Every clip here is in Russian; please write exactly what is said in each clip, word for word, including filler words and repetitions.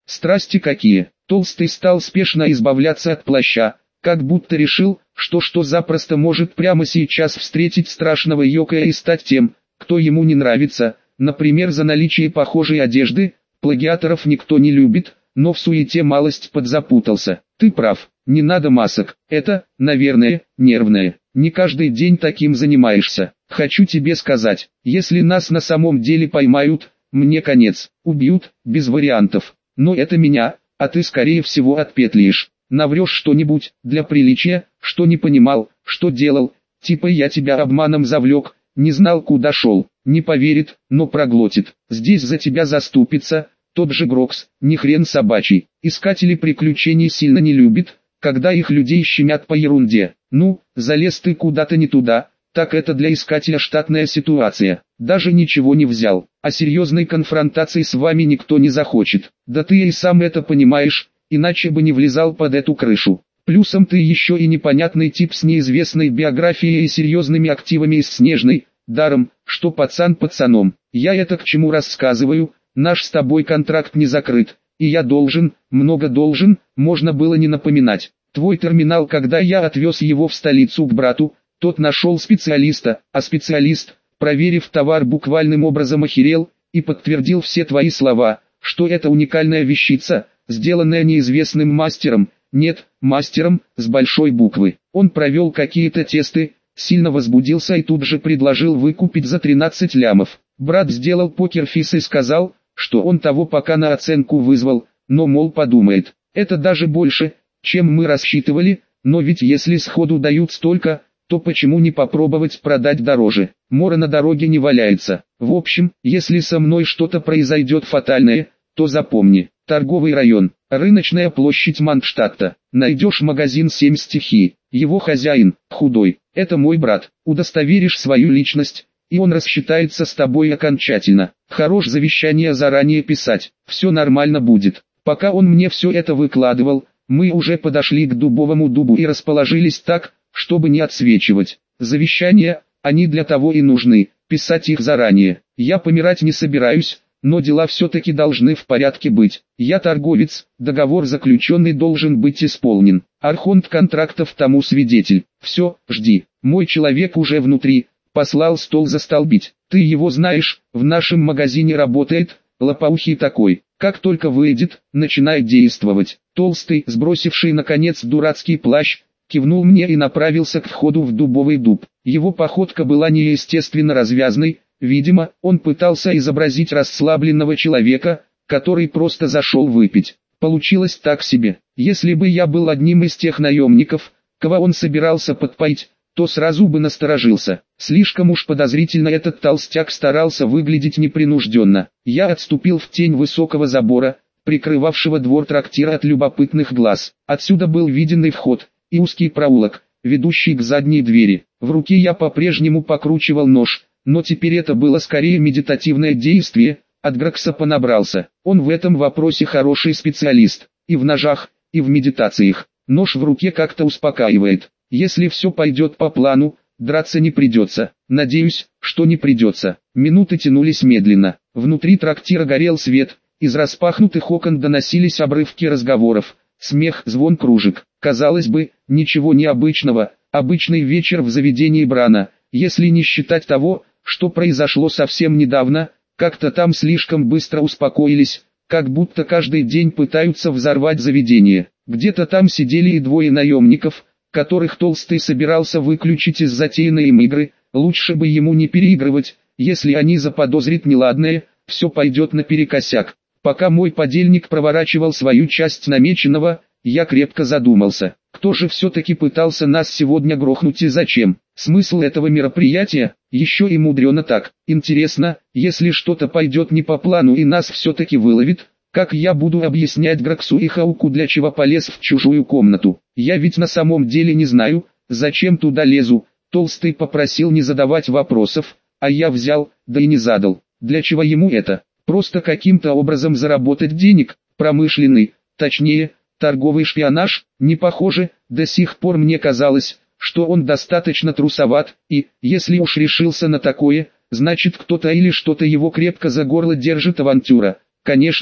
Страсти какие! Толстый стал спешно избавляться от плаща, как будто решил, что что запросто может прямо сейчас встретить страшного Йокая и стать тем, кто ему не нравится, например, за наличие похожей одежды. Плагиаторов никто не любит, но в суете малость подзапутался. Ты прав, не надо масок, это, наверное, нервное. Не каждый день таким занимаешься. Хочу тебе сказать, если нас на самом деле поймают, мне конец, убьют, без вариантов. Но это меня, а ты скорее всего отпетлишь. Наврешь что-нибудь, для приличия, что не понимал, что делал, типа я тебя обманом завлек, не знал куда шел, не поверит, но проглотит. Здесь за тебя заступится, тот же Грокс, ни хрен собачий. Искатели приключений сильно не любит, когда их людей щемят по ерунде. Ну, залез ты куда-то не туда, так это для искателя штатная ситуация. Даже ничего не взял, а серьезной конфронтации с вами никто не захочет. Да ты и сам это понимаешь, иначе бы не влезал под эту крышу. Плюсом ты еще и непонятный тип с неизвестной биографией и серьезными активами из Снежной, даром, что пацан пацаном. Я это к чему рассказываю, наш с тобой контракт не закрыт, и я должен, много должен, можно было не напоминать. Твой терминал, когда я отвез его в столицу к брату, тот нашел специалиста, а специалист, проверив товар, буквальным образом охерел, и подтвердил все твои слова, что это уникальная вещица, сделанная неизвестным мастером, нет, мастером, с большой буквы. Он провел какие-то тесты, сильно возбудился и тут же предложил выкупить за тринадцать лямов. Брат сделал покерфейс и сказал, что он того пока на оценку вызвал, но мол подумает. Это даже больше, чем мы рассчитывали, но ведь если сходу дают столько, то почему не попробовать продать дороже? Мора на дороге не валяется. В общем, если со мной что-то произойдет фатальное, то запомни, торговый район, рыночная площадь Мандштадта, найдешь магазин семь стихий, его хозяин, худой, это мой брат, удостоверишь свою личность, и он рассчитается с тобой окончательно. Хорош завещание заранее писать, все нормально будет. Пока он мне все это выкладывал, мы уже подошли к дубовому дубу и расположились так, чтобы не отсвечивать. Завещания, они для того и нужны, писать их заранее. Я помирать не собираюсь, но дела все-таки должны в порядке быть. Я торговец, договор заключенный должен быть исполнен. Архонт контрактов тому свидетель. Все, жди, мой человек уже внутри, послал стол застолбить. Ты его знаешь, в нашем магазине работает, лопоухий такой. Как только выйдет, начинает действовать. Толстый, сбросивший наконец дурацкий плащ, кивнул мне и направился к входу в дубовый дуб. Его походка была неестественно развязной, видимо, он пытался изобразить расслабленного человека, который просто зашел выпить. Получилось так себе. Если бы я был одним из тех наемников, кого он собирался подпоить, то сразу бы насторожился. Слишком уж подозрительно этот толстяк старался выглядеть непринужденно. Я отступил в тень высокого забора, прикрывавшего двор трактира от любопытных глаз. Отсюда был виден и вход, и узкий проулок, ведущий к задней двери. В руке я по-прежнему покручивал нож, но теперь это было скорее медитативное действие. От Грокса понабрался. Он в этом вопросе хороший специалист, и в ножах, и в медитациях. Нож в руке как-то успокаивает. Если все пойдет по плану, драться не придется. Надеюсь, что не придется. Минуты тянулись медленно. Внутри трактира горел свет, из распахнутых окон доносились обрывки разговоров, смех, звон кружек. Казалось бы, ничего необычного, обычный вечер в заведении Брана, если не считать того, что произошло совсем недавно. Как-то там слишком быстро успокоились, как будто каждый день пытаются взорвать заведение. Где-то там сидели и двое наемников, которых Толстый собирался выключить из затеянной им игры. Лучше бы ему не переигрывать, если они заподозрят неладное, все пойдет наперекосяк. Пока мой подельник проворачивал свою часть намеченного, я крепко задумался, кто же все-таки пытался нас сегодня грохнуть и зачем. Смысл этого мероприятия, еще и мудрено так. Интересно, если что-то пойдет не по плану и нас все-таки выловит, как я буду объяснять Гроксу и Хауку, для чего полез в чужую комнату? Я ведь на самом деле не знаю, зачем туда лезу. Толстый попросил не задавать вопросов, а я взял, да и не задал. Для чего ему это? Просто каким-то образом заработать денег, промышленный, точнее, торговый шпионаж? Не похоже, до сих пор мне казалось, что он достаточно трусоват, и, если уж решился на такое, значит кто-то или что-то его крепко за горло держит. Авантюра. Конечно,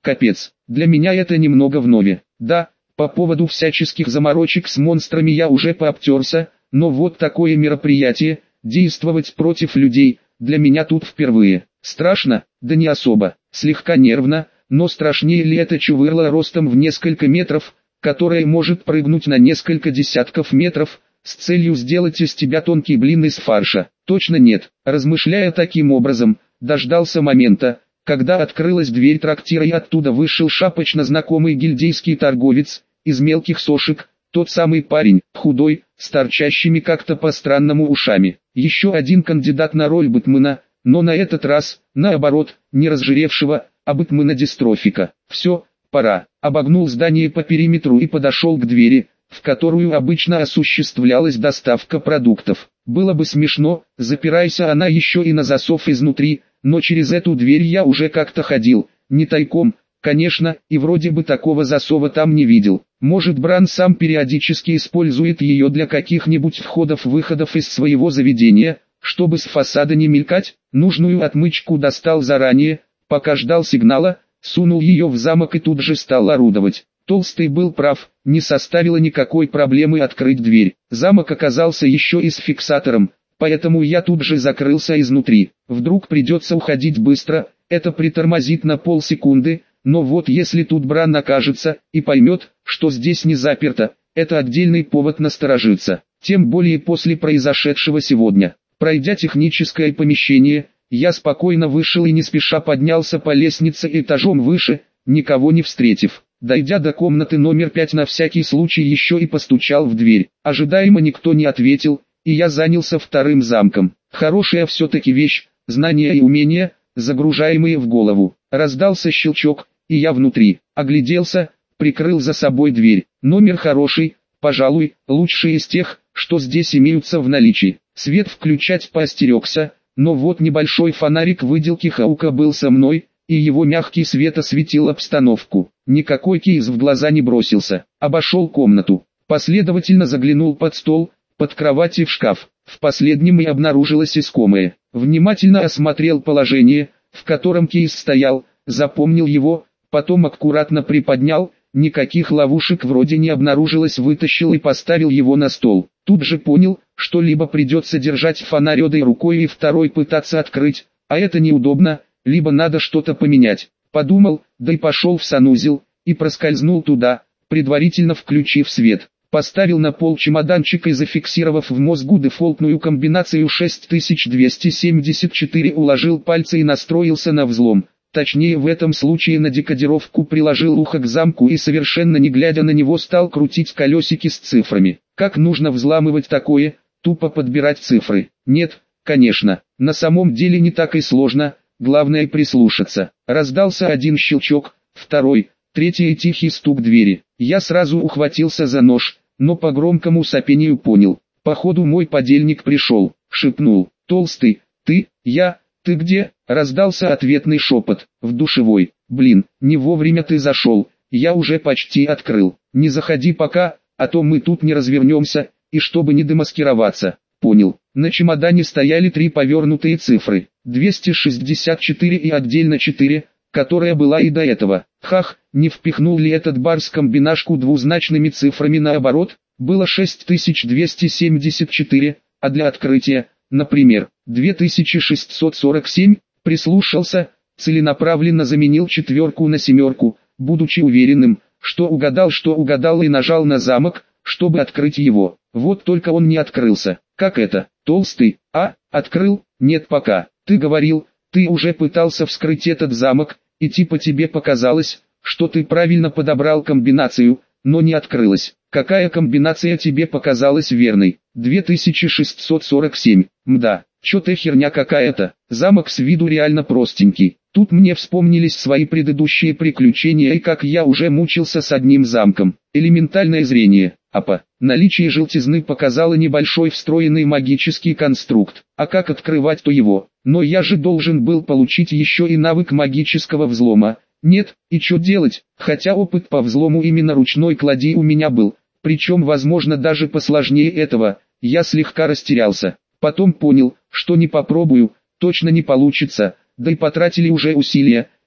Капец, для меня это немного вновь. Да, по поводу всяческих заморочек с монстрами я уже пообтерся, но вот такое мероприятие, действовать против людей, для меня тут впервые. Страшно? Да не особо, слегка нервно, но страшнее ли это чувырла ростом в несколько метров, которая может прыгнуть на несколько десятков метров, с целью сделать из тебя тонкий блин из фарша? Точно нет. Размышляя таким образом, дождался момента, когда открылась дверь трактира и оттуда вышел шапочно знакомый гильдейский торговец, из мелких сошек, тот самый парень, худой, с торчащими как-то по-странному ушами. Еще один кандидат на роль Бэтмена, но на этот раз, наоборот, не разжиревшего, а Бэтмена-дистрофика. Все, пора. Обогнул здание по периметру и подошел к двери, в которую обычно осуществлялась доставка продуктов. Было бы смешно, запирайся она еще и на засов изнутри, но через эту дверь я уже как-то ходил, не тайком, конечно, и вроде бы такого засова там не видел. Может, Бран сам периодически использует ее для каких-нибудь входов-выходов из своего заведения, чтобы с фасада не мелькать. Нужную отмычку достал заранее, пока ждал сигнала, сунул ее в замок и тут же стал орудовать. Толстый был прав, не составило никакой проблемы открыть дверь. Замок оказался еще и с фиксатором, поэтому я тут же закрылся изнутри. Вдруг придется уходить быстро, это притормозит на полсекунды, но вот если тут Бран окажется и поймет, что здесь не заперто, это отдельный повод насторожиться. Тем более после произошедшего сегодня. Пройдя техническое помещение, я спокойно вышел и не спеша поднялся по лестнице этажом выше, никого не встретив. Дойдя до комнаты номер пять, на всякий случай еще и постучал в дверь. Ожидаемо никто не ответил, и я занялся вторым замком. Хорошая все-таки вещь, знания и умения, загружаемые в голову. Раздался щелчок, и я внутри. Огляделся, прикрыл за собой дверь. Номер хороший, пожалуй, лучший из тех, что здесь имеются в наличии. Свет включать поостерегся, но вот небольшой фонарик выделки Хаука был со мной, и его мягкий свет осветил обстановку. Никакой кейс в глаза не бросился. Обошел комнату. Последовательно заглянул под стол, под кровать и в шкаф. В последнем и обнаружилось искомое. Внимательно осмотрел положение, в котором кейс стоял, запомнил его, потом аккуратно приподнял, никаких ловушек вроде не обнаружилось, вытащил и поставил его на стол. Тут же понял, что либо придется держать фонарь одной рукой и второй пытаться открыть, а это неудобно, либо надо что-то поменять. Подумал, да и пошел в санузел, и проскользнул туда, предварительно включив свет. Поставил на пол чемоданчик и, зафиксировав в мозгу дефолтную комбинацию шесть тысяч двести семьдесят четыре, уложил пальцы и настроился на взлом. Точнее, в этом случае на декодировку приложил ухо к замку и, совершенно не глядя на него, стал крутить колесики с цифрами. Как нужно взламывать такое? Тупо подбирать цифры? Нет, конечно, на самом деле не так и сложно, главное прислушаться. Раздался один щелчок, второй, третий и тихий стук двери. Я сразу ухватился за нож, но по громкому сопению понял. Походу мой подельник пришел, шепнул: «Толстый, ты, я, ты где?» Раздался ответный шепот, в душевой. «Блин, не вовремя ты зашел, я уже почти открыл. Не заходи пока, а то мы тут не развернемся, и чтобы не демаскироваться». Понял. На чемодане стояли три повернутые цифры, двести шестьдесят четыре и отдельно четыре, которая была и до этого. Хах, не впихнул ли этот барс комбинашку двузначными цифрами наоборот? Было шесть тысяч двести семьдесят четыре, а для открытия, например, две тысячи шестьсот сорок семь, прислушался, целенаправленно заменил четверку на семерку, будучи уверенным, что угадал, что угадал, и нажал на замок, чтобы открыть его. Вот только он не открылся. Как это? Толстый? А, открыл? Нет пока. Ты говорил, ты уже пытался вскрыть этот замок, и типа тебе показалось, что ты правильно подобрал комбинацию, но не открылась. Какая комбинация тебе показалась верной? две тысячи шестьсот сорок семь. Мда, чё-то херня какая-то. Замок с виду реально простенький. Тут мне вспомнились свои предыдущие приключения и как я уже мучился с одним замком. Элементальное зрение. Апа, наличие желтизны показало небольшой встроенный магический конструкт. А как открывать-то его? Но я же должен был получить еще и навык магического взлома. Нет, и что делать? Хотя опыт по взлому именно ручной клади у меня был. Причем, возможно, даже посложнее этого. Я слегка растерялся. Потом понял, что не попробую, точно не получится. Да и потратили уже усилия.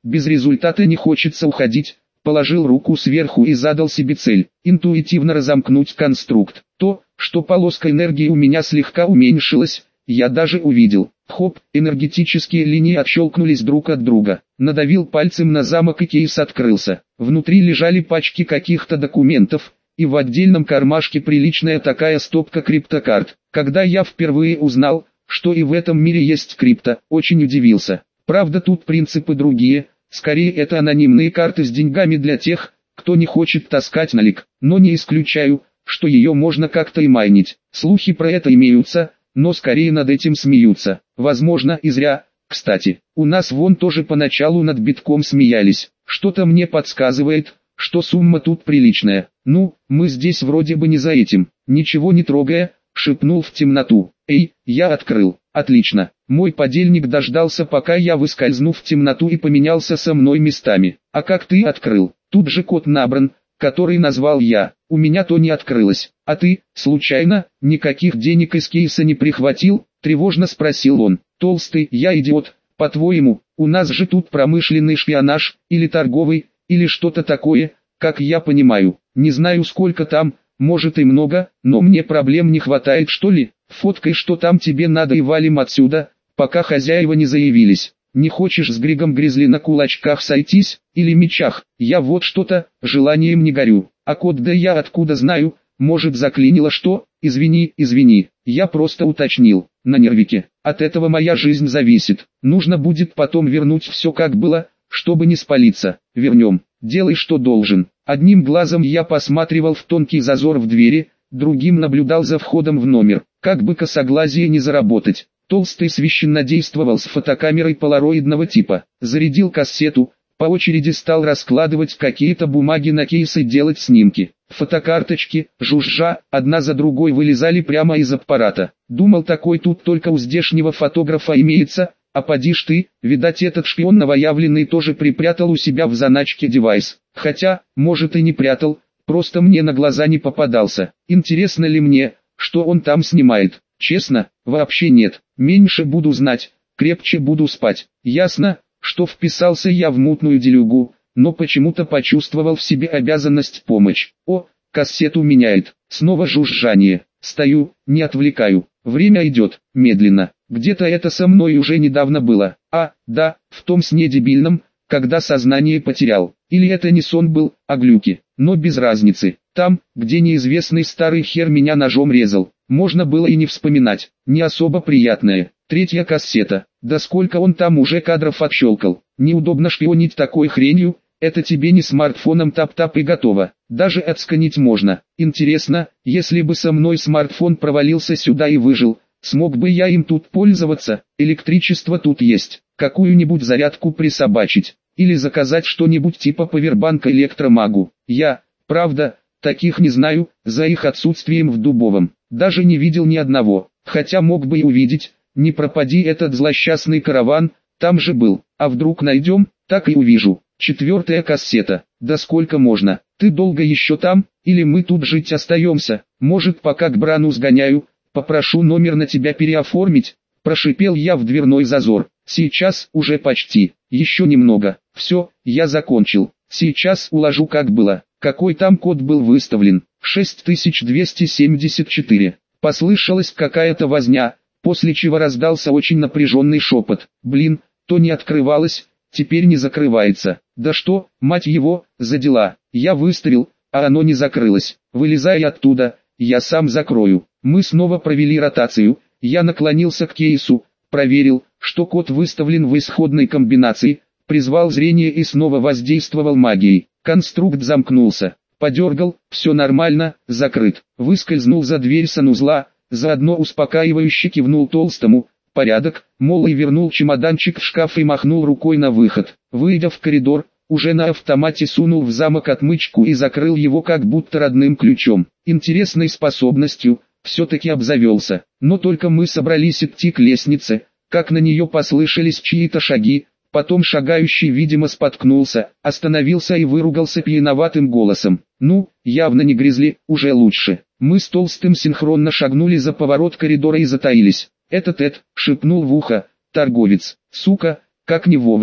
без результата не хочется уходить. Положил руку сверху и задал себе цель, интуитивно разомкнуть конструкт. То, что полоска энергии у меня слегка уменьшилась, я даже увидел. Хоп, энергетические линии отщелкнулись друг от друга. Надавил пальцем на замок и кейс открылся. Внутри лежали пачки каких-то документов, и в отдельном кармашке приличная такая стопка криптокарт. Когда я впервые узнал, что и в этом мире есть крипто, очень удивился. Правда, тут принципы другие, скорее это анонимные карты с деньгами для тех, кто не хочет таскать налик, но не исключаю, что ее можно как-то и майнить. Слухи про это имеются, но скорее над этим смеются. Возможно, и зря. Кстати, у нас вон тоже поначалу над битком смеялись. Что-то мне подсказывает, что сумма тут приличная. Ну, мы здесь вроде бы не за этим. Ничего не трогая, шепнул в темноту. Эй, я открыл. Отлично. Мой подельник дождался, пока я выскользну в темноту и поменялся со мной местами. А как ты открыл? Тут же код набран, который назвал я. У меня то не открылось. А ты, случайно, никаких денег из кейса не прихватил? Тревожно спросил он. Толстый, я идиот. По-твоему, у нас же тут промышленный шпионаж, или торговый, или что-то такое, как я понимаю. Не знаю, сколько там, может и много, но мне проблем не хватает, что ли? Фоткай, что там тебе надо, и валим отсюда, пока хозяева не заявились. Не хочешь с Григом Гризли на кулачках сойтись, или мечах? Я вот что-то, желанием не горю. А код да я откуда знаю, может заклинило что? Извини, извини, я просто уточнил. На нервике. От этого моя жизнь зависит. Нужно будет потом вернуть все как было, чтобы не спалиться. Вернем. Делай, что должен. Одним глазом я посматривал в тонкий зазор в двери, другим наблюдал за входом в номер. Как бы косоглазие не заработать. Толстый священно действовал с фотокамерой полароидного типа. Зарядил кассету, по очереди стал раскладывать какие-то бумаги на кейсы, делать снимки. Фотокарточки, жужжа, одна за другой вылезали прямо из аппарата. Думал, такой тут только у здешнего фотографа имеется, а поди ж ты, видать, этот шпион новоявленный тоже припрятал у себя в заначке девайс. Хотя, может и не прятал, просто мне на глаза не попадался. Интересно ли мне, что он там снимает? Честно, вообще нет. Меньше буду знать, крепче буду спать. Ясно, что вписался я в мутную делюгу, но почему-то почувствовал в себе обязанность помочь. О, кассету меняет. Снова жужжание. Стою, не отвлекаю. Время идет, медленно. Где-то это со мной уже недавно было. А, да, в том сне дебильном, когда сознание потерял. Или это не сон был, а глюки. Но без разницы. Там, где неизвестный старый хер меня ножом резал. Можно было и не вспоминать. Не особо приятное. Третья кассета. Да сколько он там уже кадров отщелкал. Неудобно шпионить такой хренью. Это тебе не смартфоном тап-тап и готово. Даже отсканить можно. Интересно, если бы со мной смартфон провалился сюда и выжил, смог бы я им тут пользоваться? Электричество тут есть. Какую-нибудь зарядку присобачить. Или заказать что-нибудь типа павербанка электромагу. Я, правда, таких не знаю, за их отсутствием в Дубовом. Даже не видел ни одного. Хотя мог бы и увидеть. Не пропади этот злосчастный караван, там же был. А вдруг найдем, так и увижу. Четвертая кассета. Да сколько можно? Ты долго еще там? Или мы тут жить остаемся? Может, пока к Брану сгоняю, попрошу номер на тебя переоформить? Прошипел я в дверной зазор. Сейчас уже почти. Еще немного. Все, я закончил. Сейчас уложу как было. Какой там код был выставлен? шесть тысяч двести семьдесят четыре. Послышалась какая-то возня, после чего раздался очень напряженный шепот. Блин, то не открывалось, теперь не закрывается. Да что, мать его, за дела. Я выставил, а оно не закрылось. Вылезай оттуда, я сам закрою. Мы снова провели ротацию. Я наклонился к кейсу, проверил, что код выставлен в исходной комбинации, призвал зрение и снова воздействовал магией. Конструкт замкнулся. Подергал, все нормально, закрыт. Выскользнул за дверь санузла, заодно успокаивающе кивнул Толстому. Порядок, мол, и вернул чемоданчик в шкаф и махнул рукой на выход. Выйдя в коридор, уже на автомате сунул в замок отмычку и закрыл его как будто родным ключом. Интересной способностью, все-таки обзавелся. Но только мы собрались идти к лестнице, как на нее послышались чьи-то шаги. Потом шагающий, видимо, споткнулся, остановился и выругался пьяноватым голосом. Ну, явно не Гризли, уже лучше. Мы с Толстым синхронно шагнули за поворот коридора и затаились. «Это Тед», — шепнул в ухо торговец. «Сука, как не вовремя».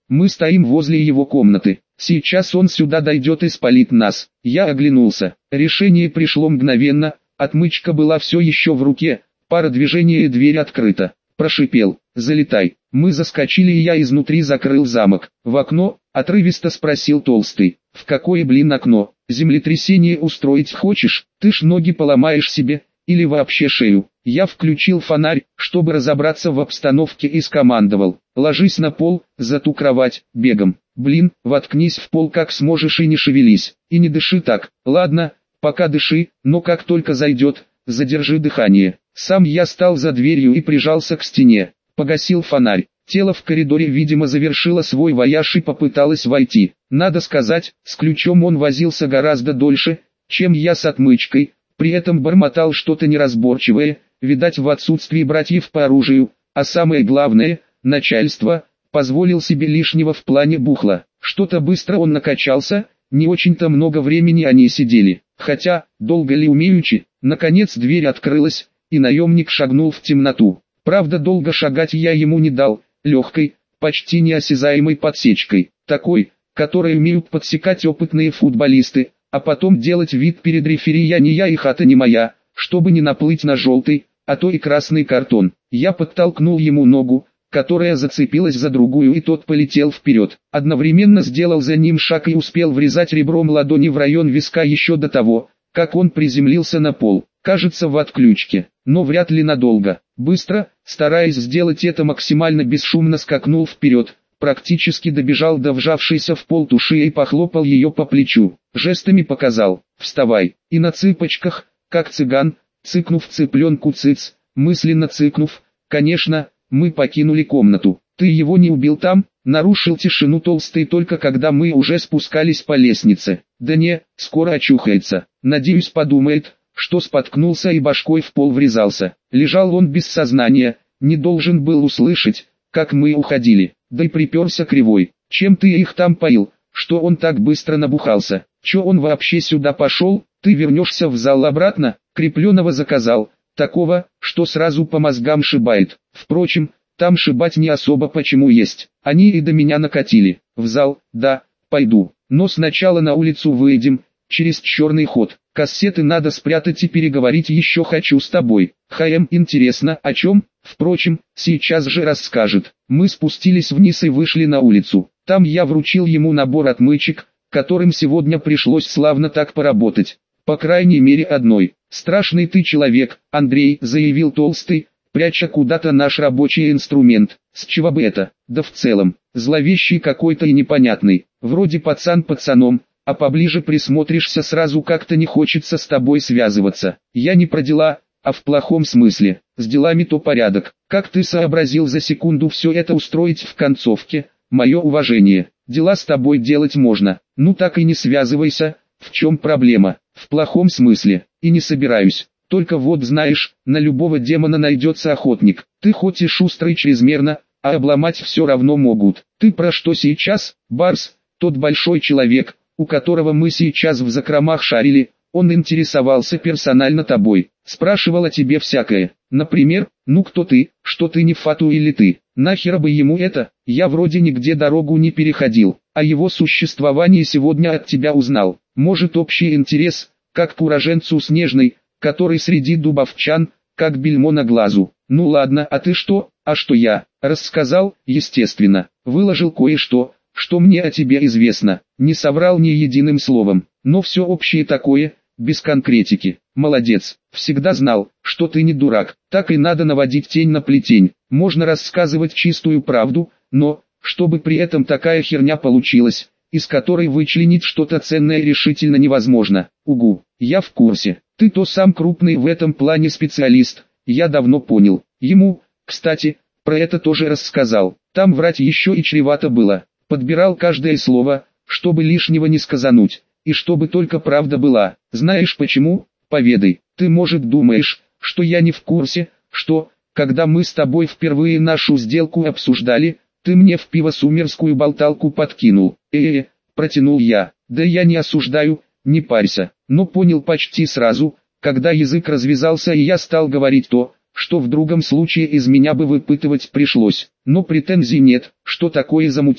Мы стоим возле его комнаты. Сейчас он сюда дойдет и спалит нас. Я оглянулся. Решение пришло мгновенно. Отмычка была все еще в руке. Пара движений и дверь открыта. Прошипел: «Залетай». Мы заскочили, и я изнутри закрыл замок. «В окно?» — отрывисто спросил Толстый. «В какое, блин, окно? Землетрясение устроить хочешь? Ты ж ноги поломаешь себе, или вообще шею». Я включил фонарь, чтобы разобраться в обстановке, и скомандовал: «Ложись на пол, за ту кровать, бегом. Блин, воткнись в пол как сможешь и не шевелись, и не дыши так. Ладно, пока дыши, но как только зайдет, задержи дыхание». Сам я стал за дверью и прижался к стене. Погасил фонарь. Тело в коридоре, видимо, завершило свой вояж и попыталось войти. Надо сказать, с ключом он возился гораздо дольше, чем я с отмычкой. При этом бормотал что-то неразборчивое, видать, в отсутствии братьев по оружию. А самое главное, начальство, позволил себе лишнего в плане бухла. Что-то быстро он накачался, не очень-то много времени они сидели. Хотя, долго ли умеючи, наконец дверь открылась, и наемник шагнул в темноту. Правда, долго шагать я ему не дал, легкой, почти неосязаемой подсечкой, такой, которой умеют подсекать опытные футболисты, а потом делать вид перед рефери: я не я и хата не моя, чтобы не наплыть на желтый, а то и красный картон. Я подтолкнул ему ногу, которая зацепилась за другую, и тот полетел вперед. Одновременно сделал за ним шаг и успел врезать ребром ладони в район виска еще до того, как он приземлился на пол. Кажется, в отключке, но вряд ли надолго. Быстро, стараясь сделать это максимально бесшумно, скакнул вперед, практически добежал до вжавшейся в пол туши и похлопал ее по плечу. Жестами показал: «Вставай!» И на цыпочках, как цыган, цыкнув цыпленку цыц, мысленно цыкнув, конечно, мы покинули комнату. «Ты его не убил там?» — нарушил тишину Толстый только когда мы уже спускались по лестнице. «Да не, скоро очухается. Надеюсь, подумает, что споткнулся и башкой в пол врезался. Лежал он без сознания, не должен был услышать, как мы уходили, да и приперся кривой. Чем ты их там поил, что он так быстро набухался? Че он вообще сюда пошел? Ты вернешься в зал обратно?» Крепленного заказал, такого, что сразу по мозгам шибает. Впрочем, там шибать не особо почему есть. Они и до меня накатили. В зал, да, пойду, но сначала на улицу выйдем, через черный ход. Кассеты надо спрятать и переговорить еще хочу с тобой. Хаем, интересно, о чем? Впрочем, сейчас же расскажет. Мы спустились вниз и вышли на улицу. Там я вручил ему набор отмычек, которым сегодня пришлось славно так поработать. По крайней мере одной. «Страшный ты человек, Андрей», — заявил Толстый, пряча куда-то наш рабочий инструмент. «С чего бы это? Да в целом, зловещий какой-то и непонятный. Вроде пацан пацаном, а поближе присмотришься, сразу как-то не хочется с тобой связываться. Я не про дела, а в плохом смысле. С делами то порядок. Как ты сообразил за секунду все это устроить в концовке? Мое уважение. Дела с тобой делать можно. Ну так и не связывайся. В чем проблема? В плохом смысле. И не собираюсь. Только вот знаешь, на любого демона найдется охотник. Ты хоть и шустрый чрезмерно, а обломать все равно могут. Ты про что сейчас, Барс? Тот большой человек, у которого мы сейчас в закромах шарили, он интересовался персонально тобой. Спрашивал о тебе всякое. Например, ну кто ты, что ты не фату или ты. Нахера бы ему это? Я вроде нигде дорогу не переходил, а его существование сегодня от тебя узнал. Может, общий интерес, как к уроженцу Снежной, который среди дубовчан, как бельмо на глазу. Ну ладно, а ты что? А что я? Рассказал, естественно. Выложил кое-что, что мне о тебе известно. Не соврал ни единым словом, но все общее такое, без конкретики. Молодец, всегда знал, что ты не дурак. Так и надо наводить тень на плетень. Можно рассказывать чистую правду, но, чтобы при этом такая херня получилась, из которой вычленить что-то ценное решительно невозможно. Угу, я в курсе. Ты то сам крупный в этом плане специалист, я давно понял. Ему, кстати, про это тоже рассказал. Там врать еще и чревато было. Подбирал каждое слово, чтобы лишнего не сказануть, и чтобы только правда была. Знаешь почему? Поведай. Ты, может, думаешь, что я не в курсе, что, когда мы с тобой впервые нашу сделку обсуждали, ты мне в пиво сумерскую болталку подкинул. Э-э, протянул я. Да я не осуждаю, не парься. Но понял почти сразу, когда язык развязался и я стал говорить то, что в другом случае из меня бы выпытывать пришлось. Но претензий нет, что такое замутил.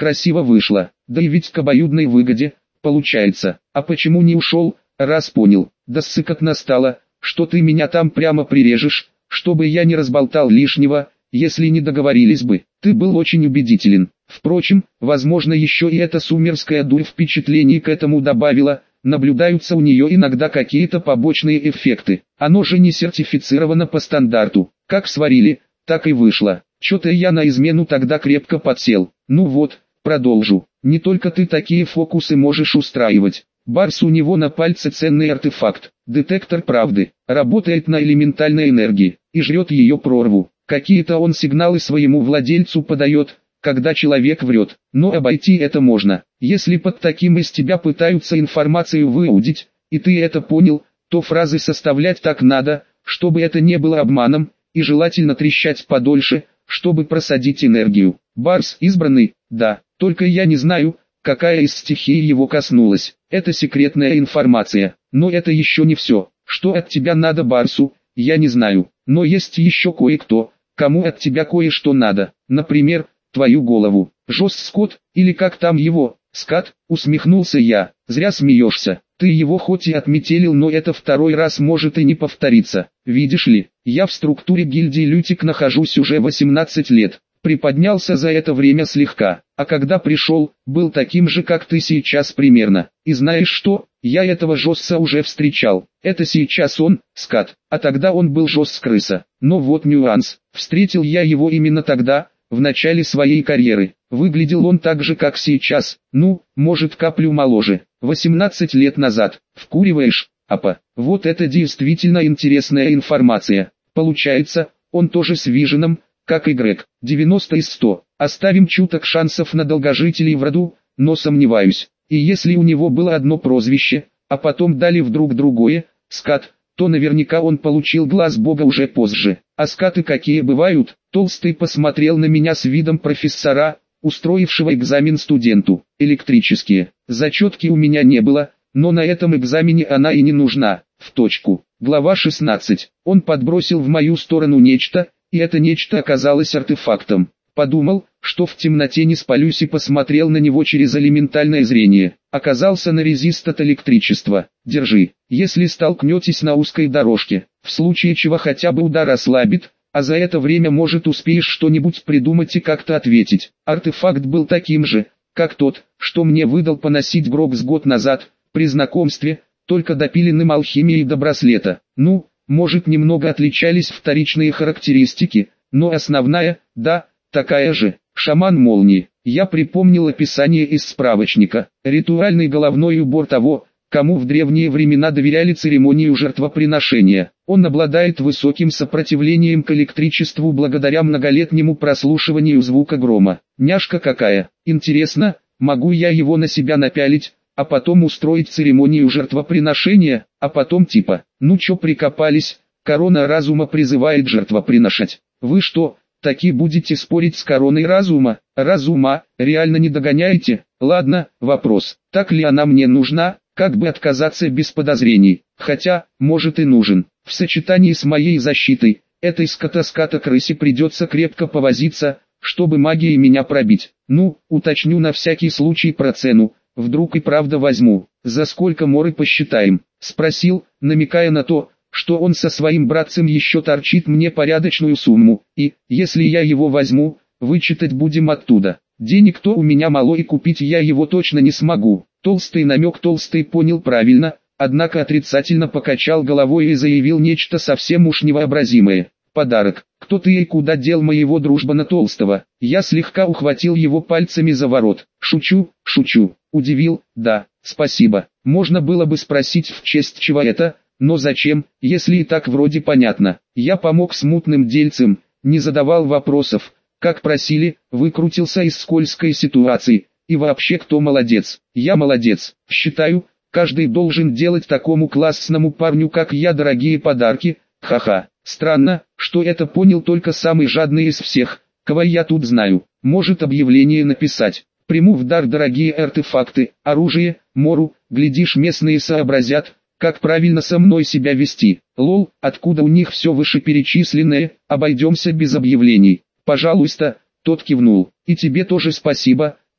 красиво вышло, да и ведь к обоюдной выгоде, получается. А почему не ушел, раз понял, да ссыкотно стало, что ты меня там прямо прирежешь, чтобы я не разболтал лишнего, если не договорились бы. Ты был очень убедителен. Впрочем, возможно еще и эта сумерская дурь впечатлений к этому добавила, наблюдаются у нее иногда какие-то побочные эффекты. Оно же не сертифицировано по стандарту. Как сварили, так и вышло. Чё-то я на измену тогда крепко подсел. Ну вот, продолжу. Не только ты такие фокусы можешь устраивать. Барс у него на пальце ценный артефакт. Детектор правды. Работает на элементальной энергии и жрет ее прорву. Какие-то он сигналы своему владельцу подает, когда человек врет. Но обойти это можно. Если под таким из тебя пытаются информацию выудить, и ты это понял, то фразы составлять так надо, чтобы это не было обманом, и желательно трещать подольше, чтобы просадить энергию. Барс избранный, да, только я не знаю, какая из стихий его коснулась. Это секретная информация, но это еще не все. Что от тебя надо Барсу, я не знаю, но есть еще кое-кто, кому от тебя кое-что надо. Например, твою голову. Жос Скотт, или как там его, Скат, усмехнулся я. Зря смеешься. Ты его хоть и отметелил, но это второй раз может и не повториться. Видишь ли, я в структуре гильдии Лютик нахожусь уже восемнадцать лет. Приподнялся за это время слегка, а когда пришел, был таким же, как ты сейчас примерно. И знаешь что, я этого Жосса уже встречал. Это сейчас он, Скат, а тогда он был Жосс-крыса. Но вот нюанс, встретил я его именно тогда, в начале своей карьеры. Выглядел он так же, как сейчас, ну, может каплю моложе. восемнадцать лет назад. Вкуриваешь, апа? Вот это действительно интересная информация. Получается, он тоже с Виженом, как и Грег. девяносто из ста. Оставим чуток шансов на долгожителей в роду, но сомневаюсь. И если у него было одно прозвище, а потом дали вдруг другое, Скат, то наверняка он получил глаз бога уже позже. А скаты какие бывают? Толстый посмотрел на меня с видом профессора, устроившего экзамен студенту. Электрические. Зачетки у меня не было, но на этом экзамене она и не нужна. В точку. Глава шестнадцать. Он подбросил в мою сторону нечто, и это нечто оказалось артефактом. Подумал, что в темноте не спалюсь, и посмотрел на него через элементальное зрение. Оказался на резист от электричества. Держи. Если столкнетесь на узкой дорожке, в случае чего хотя бы удар ослабит, а за это время может успеешь что-нибудь придумать и как-то ответить. Артефакт был таким же, как тот, что мне выдал поносить Грокс год назад, при знакомстве, только допиленным алхимией до браслета. Ну, может, немного отличались вторичные характеристики, но основная, да, такая же. Шаман молнии. Я припомнил описание из справочника. Ритуальный головной убор того, кому в древние времена доверяли церемонию жертвоприношения. Он обладает высоким сопротивлением к электричеству благодаря многолетнему прослушиванию звука грома. Няшка какая. Интересно, могу я его на себя напялить, а потом устроить церемонию жертвоприношения, а потом типа, ну чё прикопались, корона разума призывает жертвоприношать. Вы что, таки будете спорить с короной разума? Разума, реально не догоняете? Ладно, вопрос, так ли она мне нужна, как бы отказаться без подозрений, хотя, может и нужен. В сочетании с моей защитой, этой ската-ската-крысе придется крепко повозиться, чтобы магией меня пробить. Ну, уточню на всякий случай про цену, вдруг и правда возьму. За сколько моры посчитаем? Спросил, намекая на то, что он со своим братцем еще торчит мне порядочную сумму, и, если я его возьму, вычитать будем оттуда. Денег-то у меня мало, и купить я его точно не смогу. Толстый намек Толстый понял правильно, однако отрицательно покачал головой и заявил нечто совсем уж невообразимое. Подарок. Кто ты и куда дел моего дружбана Толстого? Я слегка ухватил его пальцами за ворот. Шучу, шучу. Удивил, да, спасибо. Можно было бы спросить, в честь чего это, но зачем, если и так вроде понятно. Я помог смутным дельцам, не задавал вопросов, как просили, выкрутился из скользкой ситуации. И вообще, кто молодец? Я молодец. Считаю, каждый должен делать такому классному парню, как я, дорогие подарки. Ха-ха. Странно, что это понял только самый жадный из всех, кого я тут знаю. Может объявление написать. Приму в дар дорогие артефакты, оружие, мору, глядишь, местные сообразят, как правильно со мной себя вести. Лол, откуда у них все вышеперечисленное, обойдемся без объявлений. Пожалуйста, тот кивнул. И тебе тоже спасибо,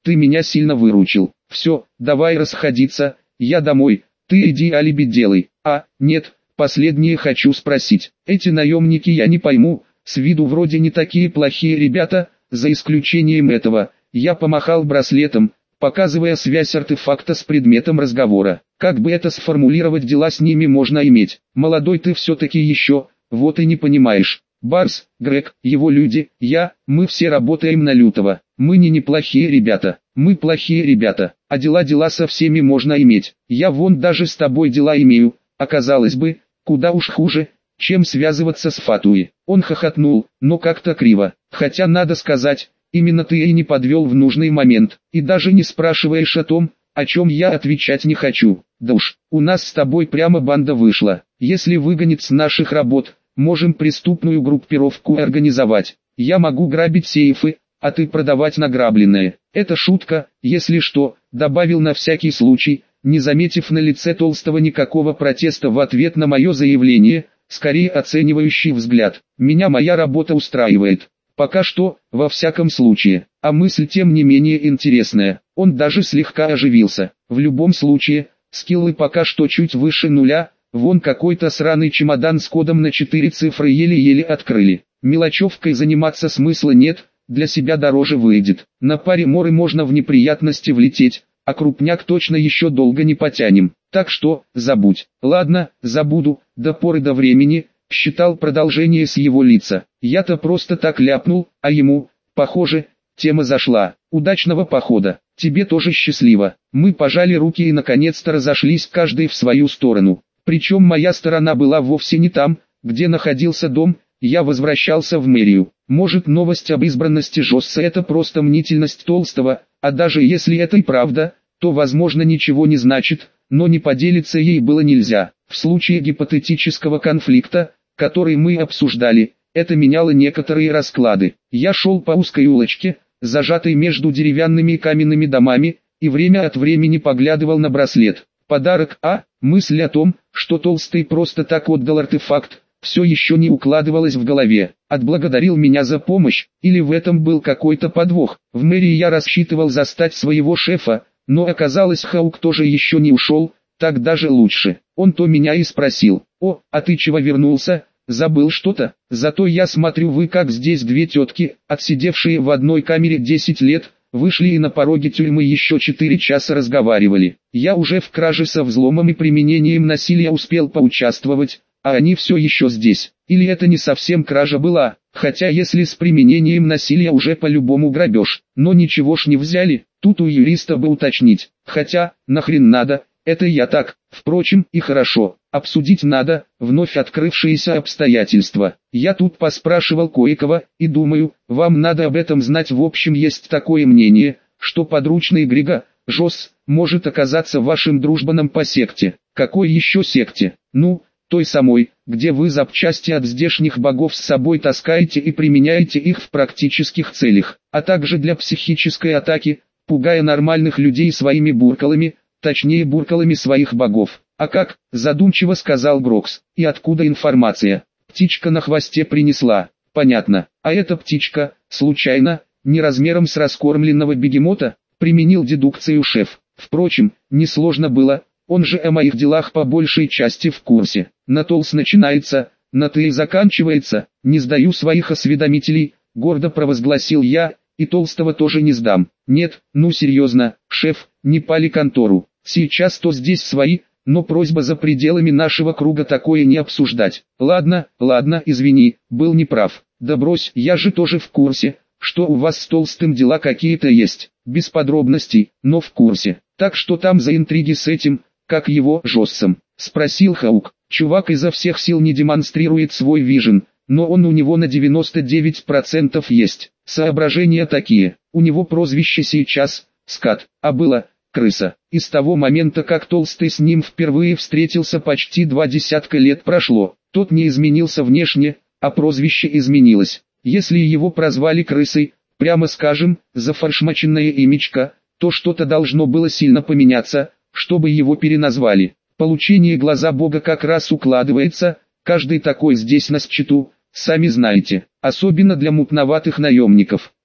ты меня сильно выручил. Все, давай расходиться, я домой, ты иди алиби делай. А, нет, последнее хочу спросить. Эти наемники я не пойму, с виду вроде не такие плохие ребята, за исключением этого. Я помахал браслетом, показывая связь артефакта с предметом разговора. Как бы это сформулировать, дела с ними можно иметь. Молодой ты все-таки еще, вот и не понимаешь. Барс, Грег, его люди, я, мы все работаем на Лютого. Мы не неплохие ребята, мы плохие ребята, а дела-дела со всеми можно иметь. Я вон даже с тобой дела имею, а казалось бы, куда уж хуже, чем связываться с Фатуи. Он хохотнул, но как-то криво. Хотя надо сказать, именно ты и не подвел в нужный момент, и даже не спрашиваешь о том, о чем я отвечать не хочу. Да уж, у нас с тобой прямо банда вышла. Если выгонит с наших работ, можем преступную группировку организовать. Я могу грабить сейфы, а ты продавать награбленное. Это шутка, если что, добавил на всякий случай, не заметив на лице Толстого никакого протеста в ответ на мое заявление, скорее оценивающий взгляд. Меня моя работа устраивает. Пока что, во всяком случае, а мысль тем не менее интересная. Он даже слегка оживился. В любом случае, скиллы пока что чуть выше нуля, вон какой-то сраный чемодан с кодом на четыре цифры еле-еле открыли. Мелочевкой заниматься смысла нет, для себя дороже выйдет. На паре моры можно в неприятности влететь, а крупняк точно еще долго не потянем. Так что, забудь. Ладно, забуду, до поры до времени. Считал продолжение с его лица. Я-то просто так ляпнул, а ему, похоже, тема зашла. Удачного похода. Тебе тоже счастливо. Мы пожали руки и наконец-то разошлись каждый в свою сторону. Причем моя сторона была вовсе не там, где находился дом, я возвращался в мэрию. Может, новость об избранности Жосса — это просто мнительность Толстого, а даже если это и правда, то возможно ничего не значит, но не поделиться ей было нельзя. В случае гипотетического конфликта, который мы обсуждали, это меняло некоторые расклады. Я шел по узкой улочке, зажатой между деревянными и каменными домами, и время от времени поглядывал на браслет. Подарок, а, мысль о том, что Толстый просто так отдал артефакт, все еще не укладывалась в голове. Отблагодарил меня за помощь, или в этом был какой-то подвох. В мэрии я рассчитывал застать своего шефа, но оказалось, Хаук тоже еще не ушел, так даже лучше. Он то меня и спросил: «О, а ты чего вернулся? Забыл что-то? Зато я смотрю, вы как здесь две тетки, отсидевшие в одной камере десять лет, вышли и на пороге тюрьмы еще четыре часа разговаривали. Я уже в краже со взломом и применением насилия успел поучаствовать, а они все еще здесь. Или это не совсем кража была, хотя если с применением насилия уже по-любому грабеж, но ничего ж не взяли, тут у юриста бы уточнить. Хотя, нахрен надо, это я так, впрочем, и хорошо, обсудить надо, вновь открывшиеся обстоятельства. Я тут поспрашивал кое-кого, и думаю, вам надо об этом знать. В общем, есть такое мнение, что подручный Грега, Жосс, может оказаться вашим дружбаном по секте. Какой еще секте? Ну, той самой, где вы запчасти от здешних богов с собой таскаете и применяете их в практических целях, а также для психической атаки, пугая нормальных людей своими буркалами, точнее буркалами своих богов. А как, задумчиво сказал Грокс, и откуда информация? Птичка на хвосте принесла, понятно, а эта птичка, случайно, не размером с раскормленного бегемота, применил дедукцию шеф. Впрочем, несложно было, он же о моих делах по большей части в курсе. На Толс начинается, на ты и заканчивается, не сдаю своих осведомителей, гордо провозгласил я, и Толстого тоже не сдам. Нет, ну серьезно, шеф, не пали контору. Сейчас то здесь свои, но просьба за пределами нашего круга такое не обсуждать. Ладно, ладно, извини, был неправ. Да брось, я же тоже в курсе, что у вас с Толстым дела какие-то есть. Без подробностей, но в курсе. Так что там за интриги с этим, как его, Жоссом? Спросил Хаук. Чувак изо всех сил не демонстрирует свой вижен, но он у него на девяносто девять процентов есть. Соображения такие. У него прозвище сейчас Скат, а было Крыса. И с того момента, как Толстый с ним впервые встретился, почти два десятка лет прошло. Тот не изменился внешне, а прозвище изменилось. Если его прозвали Крысой, прямо скажем, зафаршмаченное имечко, то что-то должно было сильно поменяться, чтобы его переназвали. Получение глаза бога как раз укладывается, каждый такой здесь на счету, сами знаете, особенно для мутноватых наемников.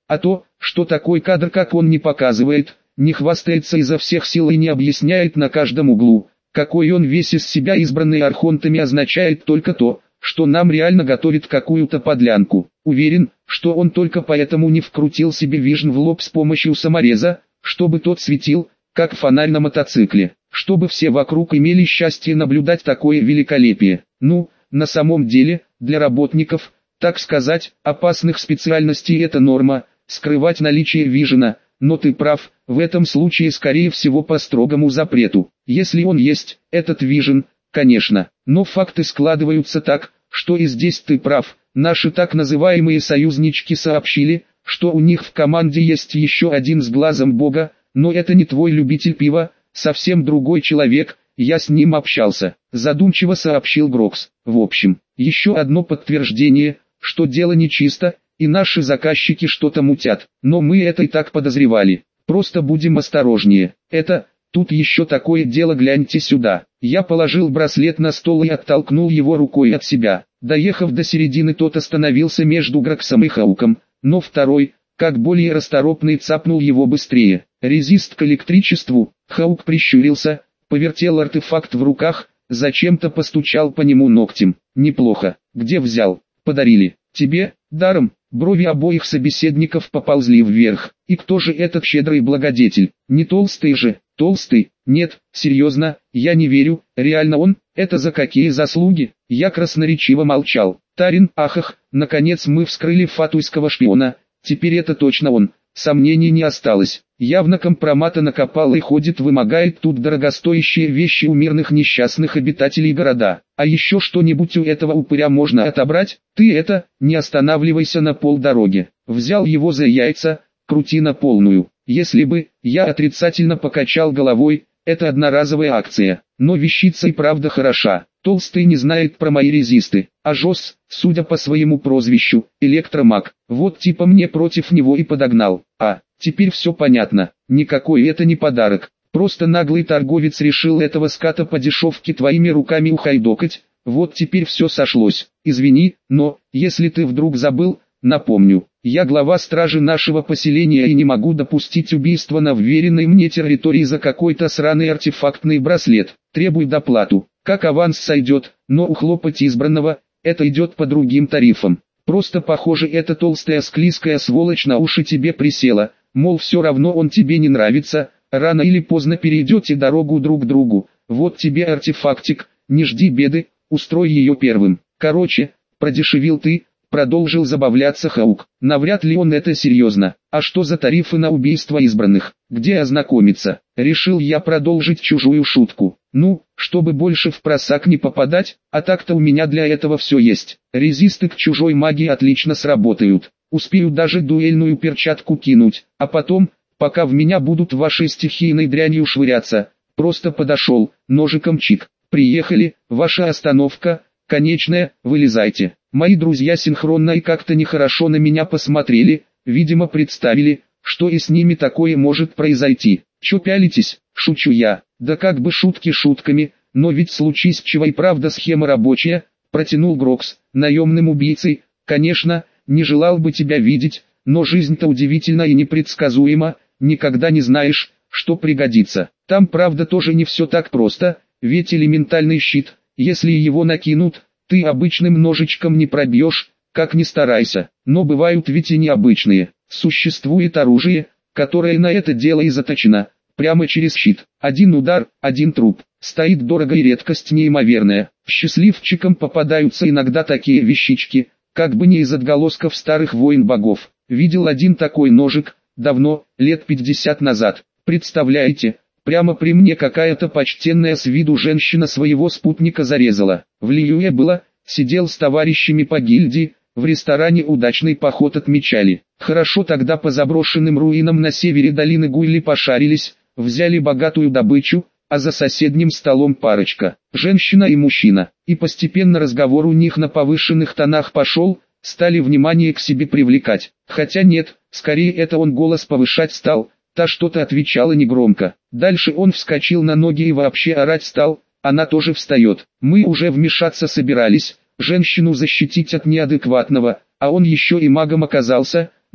А то, что такой кадр как он не показывает, не хвастается изо всех сил и не объясняет на каждом углу, какой он весь из себя избранный архонтами, означает только то, что нам реально готовит какую-то подлянку. Уверен, что он только поэтому не вкрутил себе вижн в лоб с помощью самореза, чтобы тот светил, как фонарь на мотоцикле, чтобы все вокруг имели счастье наблюдать такое великолепие. Ну, на самом деле, для работников, так сказать, опасных специальностей это норма, скрывать наличие вижена, но ты прав, в этом случае скорее всего по строгому запрету. Если он есть, этот вижен, конечно, но факты складываются так, что и здесь ты прав. Наши так называемые союзнички сообщили, что у них в команде есть еще один с глазом бога, но это не твой любитель пива, совсем другой человек, я с ним общался, задумчиво сообщил Грокс. В общем, еще одно подтверждение, что дело нечисто, и наши заказчики что-то мутят, но мы это и так подозревали, просто будем осторожнее. Это, тут еще такое дело, гляньте сюда. Я положил браслет на стол и оттолкнул его рукой от себя. Доехав до середины, тот остановился между Гроксом и Хауком, но второй, как более расторопный, цапнул его быстрее. Резист к электричеству. Хаук прищурился, повертел артефакт в руках, зачем-то постучал по нему ногтем. Неплохо. Где взял? Подарили. Тебе? Даром? Брови обоих собеседников поползли вверх. И кто же этот щедрый благодетель? Не толстый же? Толстый? Нет, серьезно, я не верю. Реально он? Это за какие заслуги? Я красноречиво молчал. Тарин, ахах, наконец мы вскрыли фатуйского шпиона. Теперь это точно он. Сомнений не осталось. Явно компромата накопал и ходит, вымогает тут дорогостоящие вещи у мирных несчастных обитателей города. А еще что-нибудь у этого упыря можно отобрать? Ты это, не останавливайся на полдороге. Взял его за яйца, крути на полную. Если бы, я отрицательно покачал головой, это одноразовая акция. Но вещица и правда хороша. Толстый не знает про мои резисты, а Жос, судя по своему прозвищу, электромаг. Вот типа мне против него и подогнал. А, теперь все понятно, никакой это не подарок. Просто наглый торговец решил этого ската по дешевке твоими руками ухайдокать. Вот теперь все сошлось. Извини, но, если ты вдруг забыл, напомню, я глава стражи нашего поселения и не могу допустить убийства на вверенной мне территории за какой-то сраный артефактный браслет. Требуй доплату. Как аванс сойдет, но ухлопать избранного, это идет по другим тарифам. Просто похоже эта толстая склизкая сволочь на уши тебе присела, мол все равно он тебе не нравится, рано или поздно перейдете дорогу друг другу. Вот тебе артефактик, не жди беды, устрой ее первым. Короче, продешевил ты, продолжил забавляться Хаук. Навряд ли он это серьезно. А что за тарифы на убийство избранных? Где ознакомиться? Решил я продолжить чужую шутку. Ну, чтобы больше в просак не попадать, а так-то у меня для этого все есть. Резисты к чужой магии отлично сработают. Успею даже дуэльную перчатку кинуть, а потом, пока в меня будут вашей стихийной дрянью швыряться, просто подошел, ножиком чик. Приехали, ваша остановка, конечная, вылезайте. Мои друзья синхронно и как-то нехорошо на меня посмотрели, видимо представили, что и с ними такое может произойти. Чё пялитесь, шучу я, да как бы шутки шутками, но ведь случись чего и правда схема рабочая, протянул Грокс, наемным убийцей, конечно, не желал бы тебя видеть, но жизнь-то удивительна и непредсказуема, никогда не знаешь, что пригодится. Там правда тоже не все так просто, ведь элементальный щит, если его накинут, ты обычным ножичком не пробьешь, как ни старайся, но бывают ведь и необычные. Существует оружие, которое на это дело и заточено, прямо через щит. Один удар, один труп. Стоит дорого и редкость неимоверная. Счастливчикам попадаются иногда такие вещички, как бы не из отголосков старых войн богов. Видел один такой ножик, давно, лет пятьдесят назад. Представляете, прямо при мне какая-то почтенная с виду женщина своего спутника зарезала. В Лиюе было, сидел с товарищами по гильдии, в ресторане удачный поход отмечали. Хорошо тогда по заброшенным руинам на севере долины Гуйли пошарились, взяли богатую добычу, а за соседним столом парочка, женщина и мужчина. И постепенно разговор у них на повышенных тонах пошел, стали внимание к себе привлекать. Хотя нет, скорее это он голос повышать стал, та что-то отвечала негромко. Дальше он вскочил на ноги и вообще орать стал, она тоже встает. Мы уже вмешаться собирались, женщину защитить от неадекватного, а он еще и магом оказался,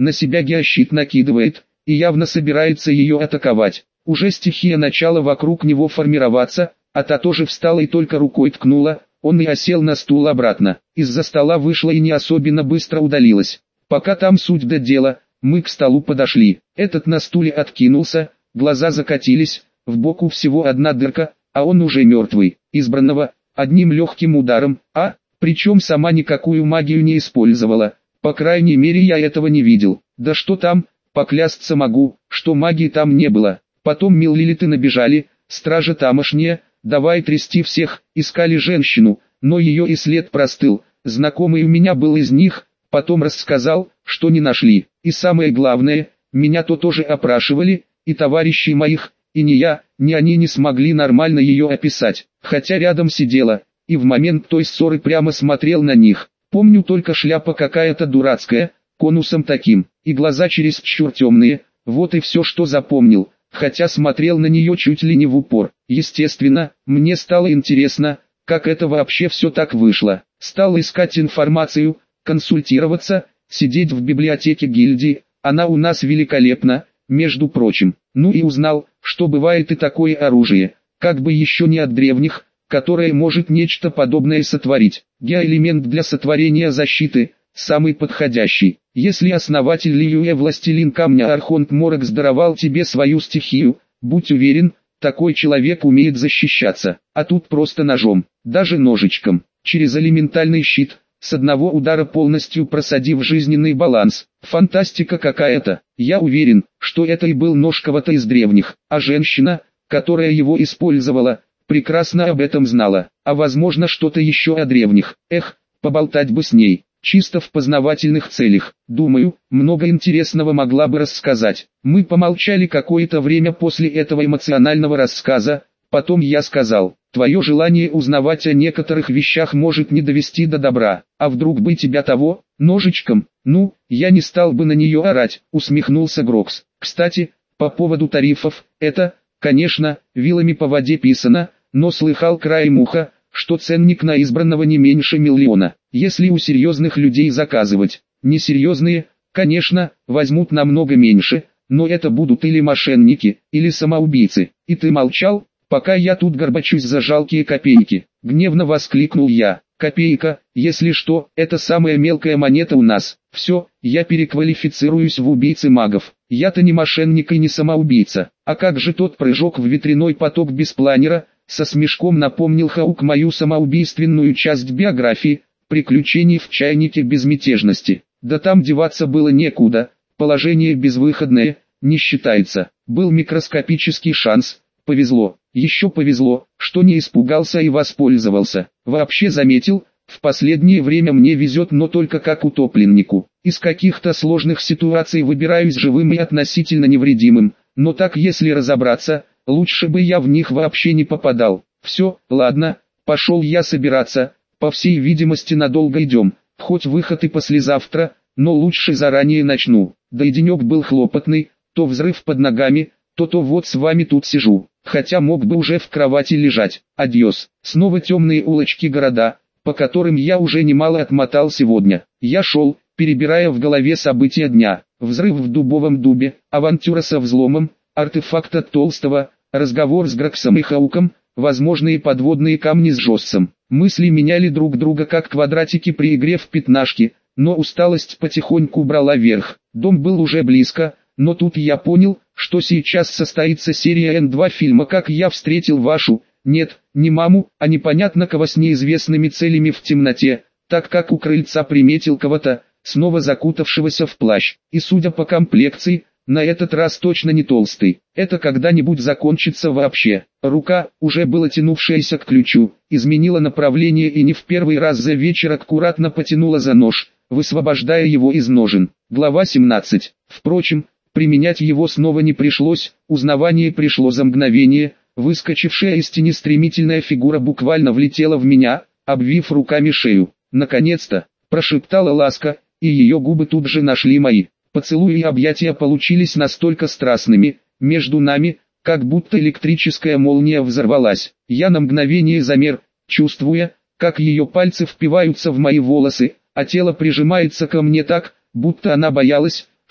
на себя геощит накидывает, и явно собирается ее атаковать. Уже стихия начала вокруг него формироваться, а та тоже встала и только рукой ткнула, он и осел на стул обратно. Из-за стола вышла и не особенно быстро удалилась. Пока там суть до дела, мы к столу подошли. Этот на стуле откинулся, глаза закатились, в боку всего одна дырка, а он уже мертвый. Избранного, одним легким ударом, а, причем сама никакую магию не использовала. По крайней мере я этого не видел. Да что там, поклясться могу, что магии там не было. Потом миллилиты набежали, стража тамошняя, давай трясти всех, искали женщину, но ее и след простыл. Знакомый у меня был из них, потом рассказал, что не нашли. И самое главное, меня то тоже опрашивали, и товарищи моих, и ни я, ни они не смогли нормально ее описать. Хотя рядом сидела, и в момент той ссоры прямо смотрел на них. Помню только шляпа какая-то дурацкая, конусом таким, и глаза чересчур темные, вот и все, что запомнил, хотя смотрел на нее чуть ли не в упор. Естественно, мне стало интересно, как это вообще все так вышло. Стал искать информацию, консультироваться, сидеть в библиотеке гильдии, она у нас великолепна, между прочим. Ну и узнал, что бывает и такое оружие, как бы еще не от древних, которое может нечто подобное сотворить. Геоэлемент для сотворения защиты, самый подходящий. Если основатель Лиюэ властелин камня Архонт Морокс даровал тебе свою стихию, будь уверен, такой человек умеет защищаться. А тут просто ножом, даже ножичком, через элементальный щит, с одного удара полностью просадив жизненный баланс. Фантастика какая-то. Я уверен, что это и был нож кого-то из древних, а женщина, которая его использовала, прекрасно об этом знала, а возможно что-то еще о древних. Эх, поболтать бы с ней, чисто в познавательных целях. Думаю, много интересного могла бы рассказать. Мы помолчали какое-то время после этого эмоционального рассказа, потом я сказал: твое желание узнавать о некоторых вещах может не довести до добра, а вдруг бы тебя того, ножичком, ну, я не стал бы на нее орать, усмехнулся Грокс. Кстати, по поводу тарифов, это, конечно, вилами по воде писано, но слыхал краем уха, что ценник на избранного не меньше миллиона. Если у серьезных людей заказывать, несерьезные, конечно, возьмут намного меньше, но это будут или мошенники, или самоубийцы. И ты молчал, пока я тут горбачусь за жалкие копейки. Гневно воскликнул я. Копейка, если что, это самая мелкая монета у нас. Все, я переквалифицируюсь в убийцы магов. Я-то не мошенник и не самоубийца. А как же тот прыжок в ветряной поток без планера? Со смешком напомнил Хаук мою самоубийственную часть биографии, приключений в чайнике безмятежности. Да там деваться было некуда, положение безвыходное, не считается. Был микроскопический шанс, повезло. Еще повезло, что не испугался и воспользовался. Вообще заметил, в последнее время мне везет, но только как утопленнику. Из каких-то сложных ситуаций выбираюсь живым и относительно невредимым, но так если разобраться, лучше бы я в них вообще не попадал. Все, ладно, пошел я собираться, по всей видимости надолго идем, хоть выход и послезавтра, но лучше заранее начну. Да и денек был хлопотный, то взрыв под ногами, то-то вот с вами тут сижу, хотя мог бы уже в кровати лежать. Адьос. Снова темные улочки города, по которым я уже немало отмотал сегодня. Я шел, перебирая в голове события дня. Взрыв в дубовом дубе, авантюра со взломом, артефакт от Толстого, разговор с Гроксом и Хауком, возможные подводные камни с Жоссом. Мысли меняли друг друга как квадратики при игре в пятнашки, но усталость потихоньку брала верх. Дом был уже близко, но тут я понял, что сейчас состоится серия эн два фильма «Как я встретил вашу», нет, не маму, а непонятно кого с неизвестными целями в темноте, так как у крыльца приметил кого-то, снова закутавшегося в плащ, и судя по комплекции, на этот раз точно не толстый. Это когда-нибудь закончится вообще. Рука, уже было тянувшаяся к ключу, изменила направление и не в первый раз за вечер аккуратно потянула за нож, высвобождая его из ножен. Глава семнадцать. Впрочем, применять его снова не пришлось, узнавание пришло за мгновение, выскочившая из тени стремительная фигура буквально влетела в меня, обвив руками шею. «Наконец-то!» – прошептала ласка, и ее губы тут же нашли мои. Поцелуи и объятия получились настолько страстными, между нами, как будто электрическая молния взорвалась. Я на мгновение замер, чувствуя, как ее пальцы впиваются в мои волосы, а тело прижимается ко мне так, будто она боялась,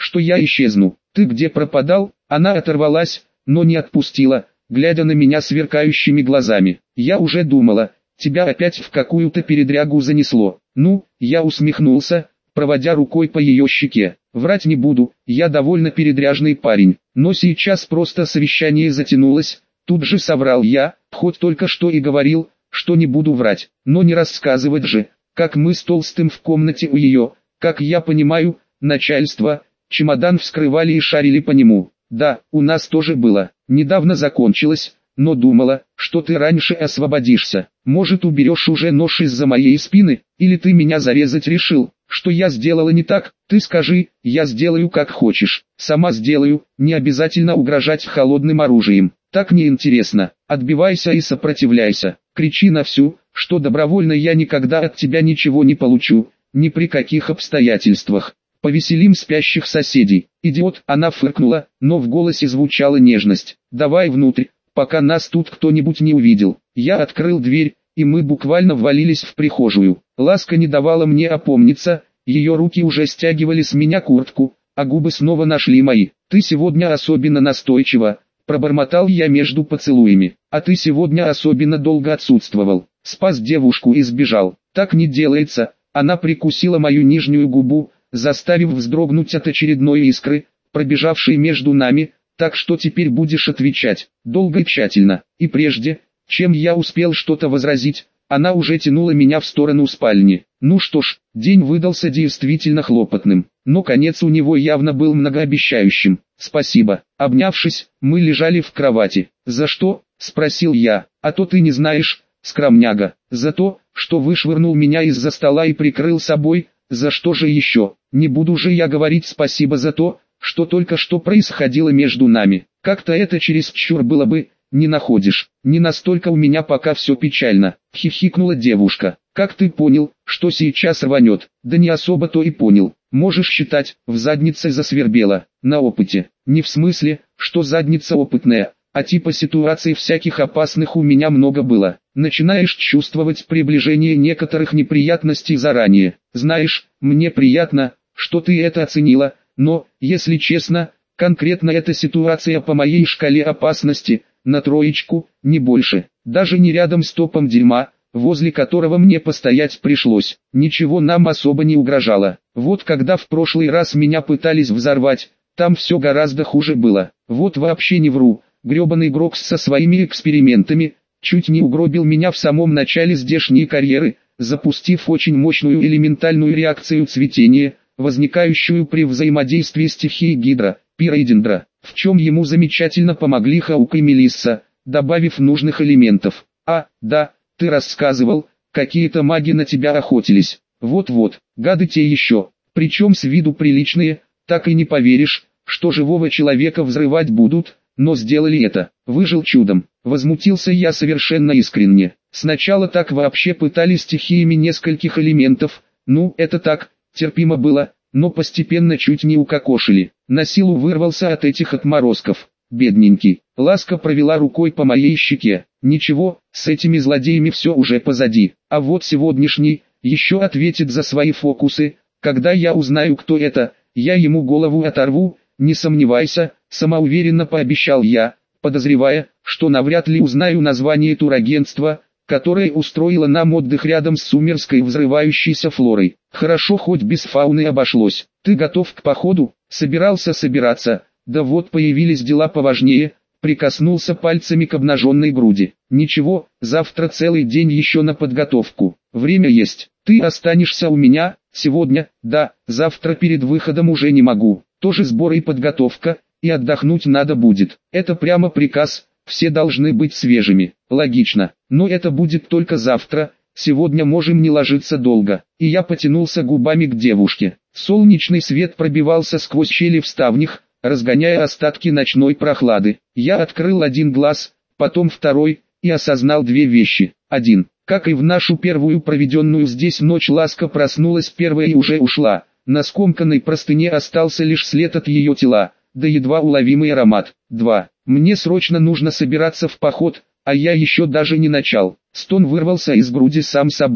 что я исчезну. Ты где пропадал? Она оторвалась, но не отпустила, глядя на меня сверкающими глазами. Я уже думала, тебя опять в какую-то передрягу занесло. Ну, я усмехнулся, проводя рукой по ее щеке. Врать не буду, я довольно передряжный парень, но сейчас просто совещание затянулось. Тут же соврал я, хоть только что и говорил, что не буду врать, но не рассказывать же, как мы с Толстым в комнате у ее, как я понимаю, начальство, чемодан вскрывали и шарили по нему. Да, у нас тоже было, недавно закончилось, но думала, что ты раньше освободишься. Может, уберешь уже нож из-за моей спины, или ты меня зарезать решил? Что я сделала не так, ты скажи, я сделаю как хочешь, сама сделаю, не обязательно угрожать холодным оружием. Так неинтересно, отбивайся и сопротивляйся, кричи на всю, что добровольно я никогда от тебя ничего не получу, ни при каких обстоятельствах. Повеселим спящих соседей. Идиот, она фыркнула, но в голосе звучала нежность. Давай внутрь, пока нас тут кто-нибудь не увидел. Я открыл дверь, и мы буквально ввалились в прихожую. Ласка не давала мне опомниться, ее руки уже стягивали с меня куртку, а губы снова нашли мои. Ты сегодня особенно настойчива, пробормотал я между поцелуями. А ты сегодня особенно долго отсутствовал. Спас девушку и сбежал. Так не делается. Она прикусила мою нижнюю губу, заставив вздрогнуть от очередной искры, пробежавшей между нами, так что теперь будешь отвечать, долго и тщательно. И прежде, чем я успел что-то возразить, она уже тянула меня в сторону спальни. Ну что ж, день выдался действительно хлопотным, но конец у него явно был многообещающим. Спасибо. Обнявшись, мы лежали в кровати. За что? Спросил я. А то ты не знаешь, скромняга. За то, что вышвырнул меня из-за стола и прикрыл собой. За что же еще? Не буду же я говорить спасибо за то, что только что происходило между нами. Как-то это чересчур было бы, не находишь? Не настолько у меня пока все печально, хихикнула девушка. Как ты понял, что сейчас рванет? Да не особо то и понял. Можешь считать, в заднице засвербело. На опыте. Не в смысле, что задница опытная, а типа ситуаций всяких опасных у меня много было. Начинаешь чувствовать приближение некоторых неприятностей заранее. Знаешь, мне приятно, что ты это оценила, но, если честно, конкретно эта ситуация по моей шкале опасности, на троечку, не больше. Даже не рядом с топом дерьма, возле которого мне постоять пришлось. Ничего нам особо не угрожало. Вот когда в прошлый раз меня пытались взорвать, там все гораздо хуже было. Вот вообще не вру, гребаный Грокс со своими экспериментами чуть не угробил меня в самом начале здешней карьеры, запустив очень мощную элементальную реакцию цветения, возникающую при взаимодействии стихии Гидра, Пира и Дендра, в чем ему замечательно помогли Хаук и Мелисса, добавив нужных элементов. А, да, ты рассказывал, какие-то маги на тебя охотились. Вот-вот, гады те еще, причем с виду приличные, так и не поверишь, что живого человека взрывать будут, но сделали это, выжил чудом. Возмутился я совершенно искренне. Сначала так вообще пытались стихиями нескольких элементов, ну, это так, терпимо было, но постепенно чуть не укокошили. На силу вырвался от этих отморозков. Бедненький. Ласка провела рукой по моей щеке. Ничего, с этими злодеями все уже позади. А вот сегодняшний, еще ответит за свои фокусы. Когда я узнаю, кто это, я ему голову оторву, не сомневайся, самоуверенно пообещал я, подозревая, что навряд ли узнаю название турагентства, которое устроило нам отдых рядом с сумерской взрывающейся флорой. Хорошо, хоть без фауны обошлось. Ты готов к походу? Собирался собираться, да вот появились дела поважнее. Прикоснулся пальцами к обнаженной груди. Ничего, завтра целый день еще на подготовку. Время есть. Ты останешься у меня, сегодня, да, завтра перед выходом уже не могу. Тоже сбор и подготовка, и отдохнуть надо будет. Это прямо приказ, все должны быть свежими. Логично, но это будет только завтра, сегодня можем не ложиться долго. И я потянулся губами к девушке. Солнечный свет пробивался сквозь щели в ставнях, разгоняя остатки ночной прохлады. Я открыл один глаз, потом второй, и осознал две вещи. Один, как и в нашу первую проведенную здесь ночь, Ласка проснулась первая и уже ушла. На скомканной простыне остался лишь след от ее тела, да едва уловимый аромат. Два, мне срочно нужно собираться в поход, а я еще даже не начал. Стон вырвался из груди сам собой.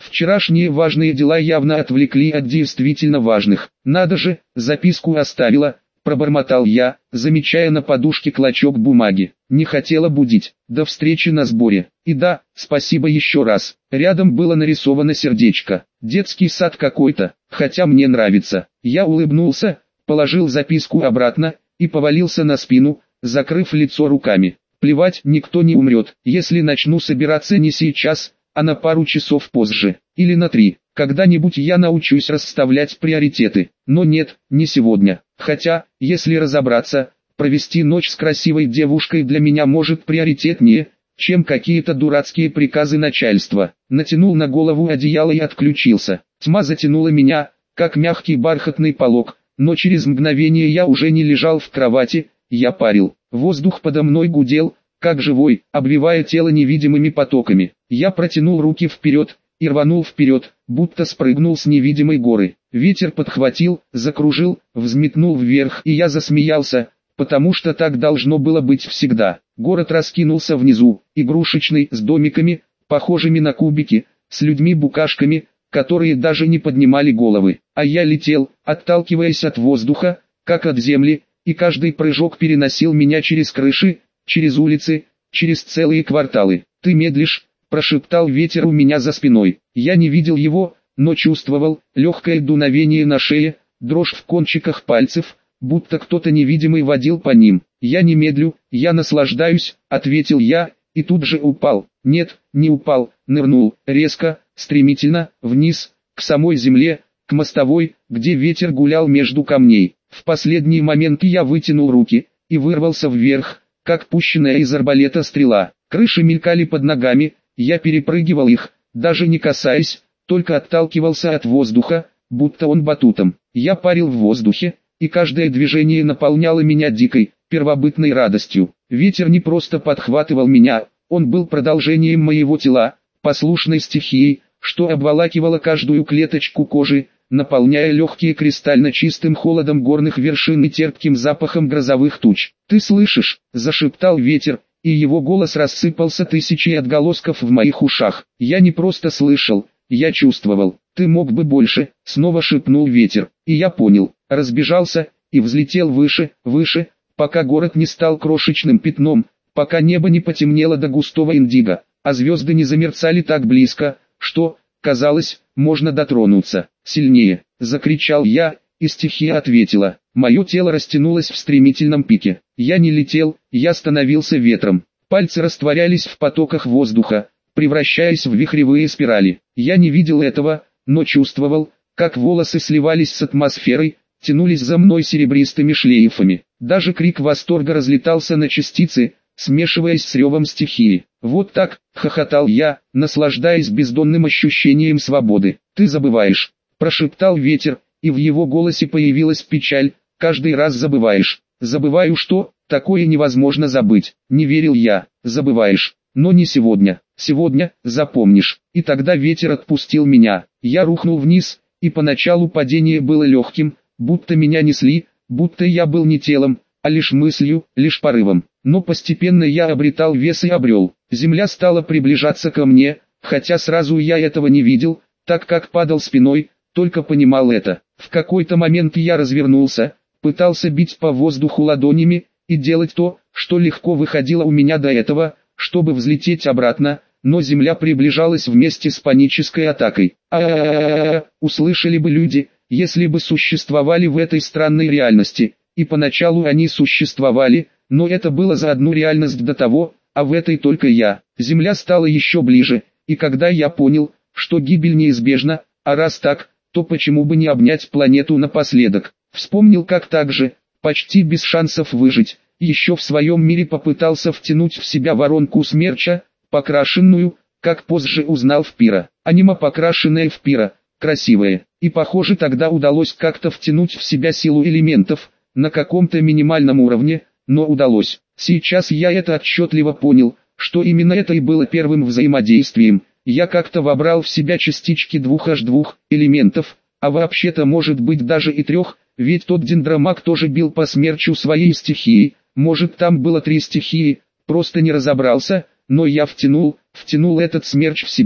Вчерашние важные дела явно отвлекли от действительно важных. Надо же, записку оставила, пробормотал я, замечая на подушке клочок бумаги. Не хотела будить. До встречи на сборе. И да, спасибо еще раз. Рядом было нарисовано сердечко. Детский сад какой-то, хотя мне нравится. Я улыбнулся, положил записку обратно и повалился на спину, закрыв лицо руками. Плевать, никто не умрет, если начну собираться не сейчас, а на пару часов позже, или на три. Когда-нибудь я научусь расставлять приоритеты, но нет, не сегодня. Хотя, если разобраться, провести ночь с красивой девушкой для меня может приоритетнее, чем какие-то дурацкие приказы начальства. Натянул на голову одеяло и отключился. Тьма затянула меня, как мягкий бархатный полог, но через мгновение я уже не лежал в кровати, я парил. Воздух подо мной гудел, как живой, обвивая тело невидимыми потоками. Я протянул руки вперед и рванул вперед, будто спрыгнул с невидимой горы. Ветер подхватил, закружил, взметнул вверх, и я засмеялся, потому что так должно было быть всегда. Город раскинулся внизу, игрушечный, с домиками, похожими на кубики, с людьми-букашками, которые даже не поднимали головы. А я летел, отталкиваясь от воздуха, как от земли, и каждый прыжок переносил меня через крыши, через улицы, через целые кварталы. «Ты медлишь», — прошептал ветер у меня за спиной. Я не видел его, но чувствовал легкое дуновение на шее, дрожь в кончиках пальцев, будто кто-то невидимый водил по ним. «Я не медлю, я наслаждаюсь», — ответил я, и тут же упал. Нет, не упал, нырнул, резко, стремительно, вниз, к самой земле, к мостовой, где ветер гулял между камней. В последний момент я вытянул руки и вырвался вверх, как пущенная из арбалета стрела. Крыши мелькали под ногами, я перепрыгивал их, даже не касаясь, только отталкивался от воздуха, будто он батутом. Я парил в воздухе, и каждое движение наполняло меня дикой, первобытной радостью. Ветер не просто подхватывал меня, он был продолжением моего тела, послушной стихией, что обволакивало каждую клеточку кожи, наполняя легкие кристально чистым холодом горных вершин и терпким запахом грозовых туч. «Ты слышишь?» – зашептал ветер, и его голос рассыпался тысячей отголосков в моих ушах. Я не просто слышал, я чувствовал. «Ты мог бы больше», – снова шепнул ветер, и я понял, разбежался, и взлетел выше, выше, пока город не стал крошечным пятном, пока небо не потемнело до густого индиго, а звезды не замерцали так близко, что, казалось, можно дотронуться. «Сильнее!» — закричал я, и стихия ответила. Мое тело растянулось в стремительном пике. Я не летел, я становился ветром. Пальцы растворялись в потоках воздуха, превращаясь в вихревые спирали. Я не видел этого, но чувствовал, как волосы сливались с атмосферой, тянулись за мной серебристыми шлейфами. Даже крик восторга разлетался на частицы, смешиваясь с ревом стихии. «Вот так», — хохотал я, наслаждаясь бездонным ощущением свободы. «Ты забываешь», — прошептал ветер, и в его голосе появилась печаль. «Каждый раз забываешь». «Забываю что? Такое невозможно забыть», — не верил я. «Забываешь, но не сегодня. Сегодня, запомнишь». И тогда ветер отпустил меня. Я рухнул вниз, и поначалу падение было легким, будто меня несли, будто я был не телом, а лишь мыслью, лишь порывом. Но постепенно я обретал вес и обрел. Земля стала приближаться ко мне, хотя сразу я этого не видел, так как падал спиной, только понимал это. В какой-то момент я развернулся, пытался бить по воздуху ладонями, и делать то, что легко выходило у меня до этого, чтобы взлететь обратно, но земля приближалась вместе с панической атакой. А-а-а-а-а, услышали бы люди, если бы существовали в этой странной реальности, и поначалу они существовали, но это было за одну реальность до того, а в этой только я. Земля стала еще ближе, и когда я понял, что гибель неизбежна, а раз так, то почему бы не обнять планету напоследок? Вспомнил, как так же, почти без шансов выжить, еще в своем мире попытался втянуть в себя воронку смерча, покрашенную, как позже узнал в пиро. Анима покрашенная в пиро, красивая, и похоже тогда удалось как-то втянуть в себя силу элементов, на каком-то минимальном уровне, но удалось. Сейчас я это отчетливо понял, что именно это и было первым взаимодействием. Я как-то вобрал в себя частички двух аш два элементов, а вообще-то может быть даже и трех, ведь тот дендромаг тоже бил по смерчу своей стихией, может там было три стихии, просто не разобрался, но я втянул, втянул этот смерч в себя,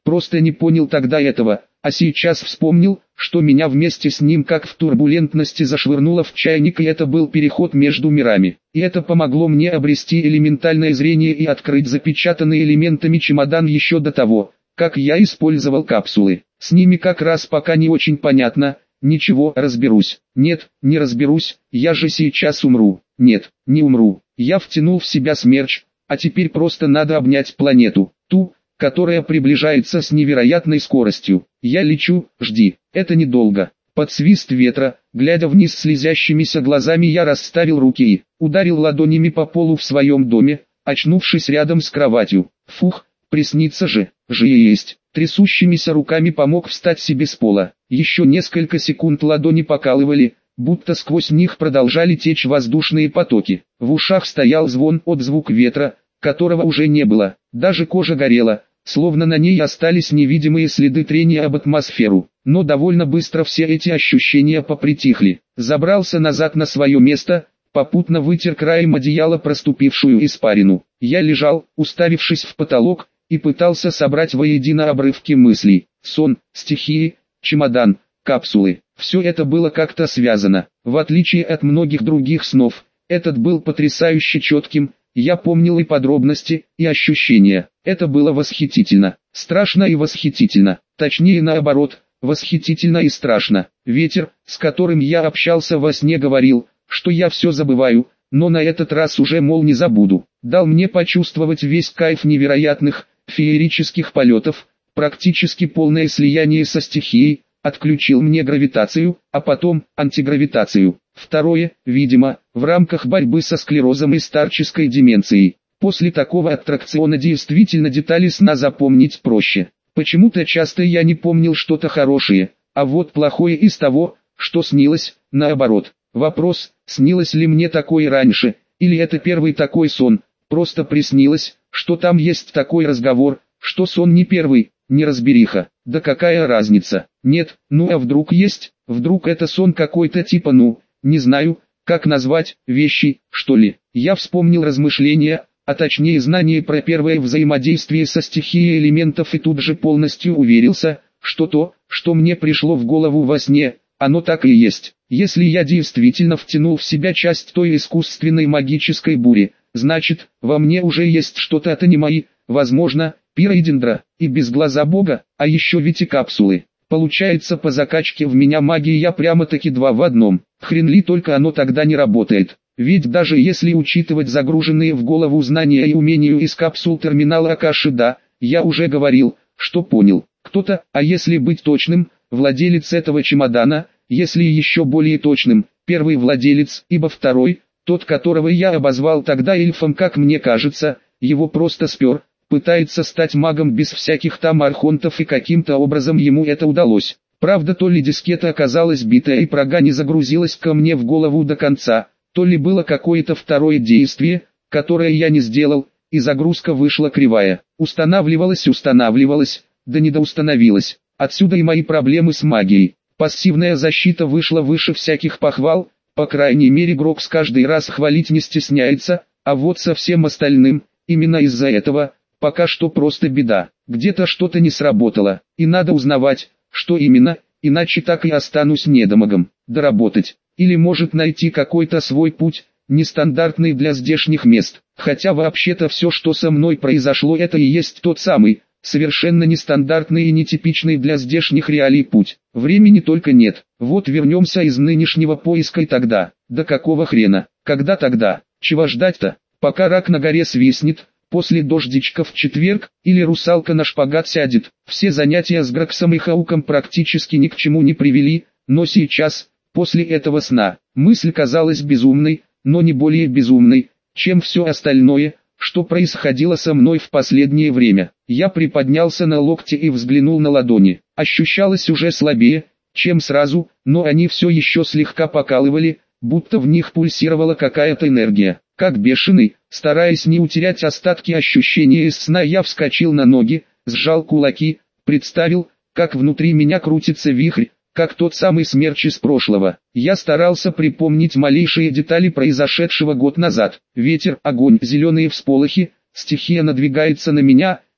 просто не понял тогда этого, а сейчас вспомнил, что меня вместе с ним как в турбулентности зашвырнуло в чайник, и это был переход между мирами. И это помогло мне обрести элементальное зрение и открыть запечатанный элементами чемодан еще до того, как я использовал капсулы. С ними как раз пока не очень понятно. Ничего, разберусь. Нет, не разберусь, я же сейчас умру. Нет, не умру. Я втянул в себя смерч, а теперь просто надо обнять планету, ту, которая приближается с невероятной скоростью. Я лечу, жди, это недолго. Под свист ветра, глядя вниз слезящимися глазами, я расставил руки и ударил ладонями по полу в своем доме, очнувшись рядом с кроватью. Фух, приснится же, же и есть. Трясущимися руками помог встать себе с пола. Еще несколько секунд ладони покалывали, будто сквозь них продолжали течь воздушные потоки. В ушах стоял звон от звук ветра, которого уже не было. Даже кожа горела, словно на ней остались невидимые следы трения об атмосферу. Но довольно быстро все эти ощущения попритихли. Забрался назад на свое место, попутно вытер краем одеяла проступившую испарину. Я лежал, уставившись в потолок, и пытался собрать воедино обрывки мыслей. Сон, стихии, чемодан, капсулы. Все это было как-то связано. В отличие от многих других снов, этот был потрясающе четким. Я помнил и подробности, и ощущения. Это было восхитительно. Страшно и восхитительно. Точнее наоборот, восхитительно и страшно. Ветер, с которым я общался во сне, говорил, что я все забываю, но на этот раз уже, мол, не забуду. Дал мне почувствовать весь кайф невероятных, феерических полетов, практически полное слияние со стихией, отключил мне гравитацию, а потом антигравитацию. Второе, видимо, в рамках борьбы со склерозом и старческой деменцией. После такого аттракциона действительно детали сна запомнить проще. Почему-то часто я не помнил что-то хорошее, а вот плохое из того, что снилось, наоборот. Вопрос, снилось ли мне такое раньше, или это первый такой сон, просто приснилось, что там есть такой разговор, что сон не первый, неразбериха. Да какая разница? Нет, ну а вдруг есть, вдруг это сон какой-то типа, ну, не знаю, как назвать, вещи, что ли. Я вспомнил размышления, а точнее знание про первое взаимодействие со стихией элементов, и тут же полностью уверился, что то, что мне пришло в голову во сне, оно так и есть. Если я действительно втянул в себя часть той искусственной магической бури, значит, во мне уже есть что-то от анимаи, возможно, пироидендра, и без глаза бога, а еще ведь и капсулы. Получается, по закачке в меня магии я прямо-таки два в одном. Хрен ли только оно тогда не работает. Ведь даже если учитывать загруженные в голову знания и умения из капсул терминала Акаши, да, я уже говорил, что понял. Кто-то, а если быть точным, владелец этого чемодана, если еще более точным, первый владелец, ибо второй, тот, которого я обозвал тогда эльфом, как мне кажется, его просто спер, пытается стать магом без всяких там архонтов, и каким-то образом ему это удалось. Правда, то ли дискета оказалась битая и прога не загрузилась ко мне в голову до конца, то ли было какое-то второе действие, которое я не сделал, и загрузка вышла кривая. Устанавливалась, устанавливалась, да не доустановилась. Отсюда и мои проблемы с магией. Пассивная защита вышла выше всяких похвал, по крайней мере Грокс каждый раз хвалить не стесняется, а вот со всем остальным, именно из-за этого, пока что просто беда. Где-то что-то не сработало, и надо узнавать, что именно, иначе так и останусь недомагом. Доработать, или может найти какой-то свой путь, нестандартный для здешних мест. Хотя вообще-то все, что со мной произошло, это и есть тот самый, совершенно нестандартный и нетипичный для здешних реалий путь. Времени только нет. Вот вернемся из нынешнего поиска, и тогда. Да какого хрена? Когда тогда? Чего ждать-то? Пока рак на горе свистнет, после дождичка в четверг, или русалка на шпагат сядет. Все занятия с Гроксом и Хауком практически ни к чему не привели, но сейчас, после этого сна, мысль казалась безумной, но не более безумной, чем все остальное, что происходило со мной в последнее время. Я приподнялся на локте и взглянул на ладони. Ощущалось уже слабее, чем сразу, но они все еще слегка покалывали, будто в них пульсировала какая-то энергия. Как бешеный, стараясь не утерять остатки ощущения из сна, я вскочил на ноги, сжал кулаки, представил, как внутри меня крутится вихрь, как тот самый смерч из прошлого. Я старался припомнить малейшие детали произошедшего год назад. Ветер, огонь, зеленые всполохи, стихия надвигается на меня,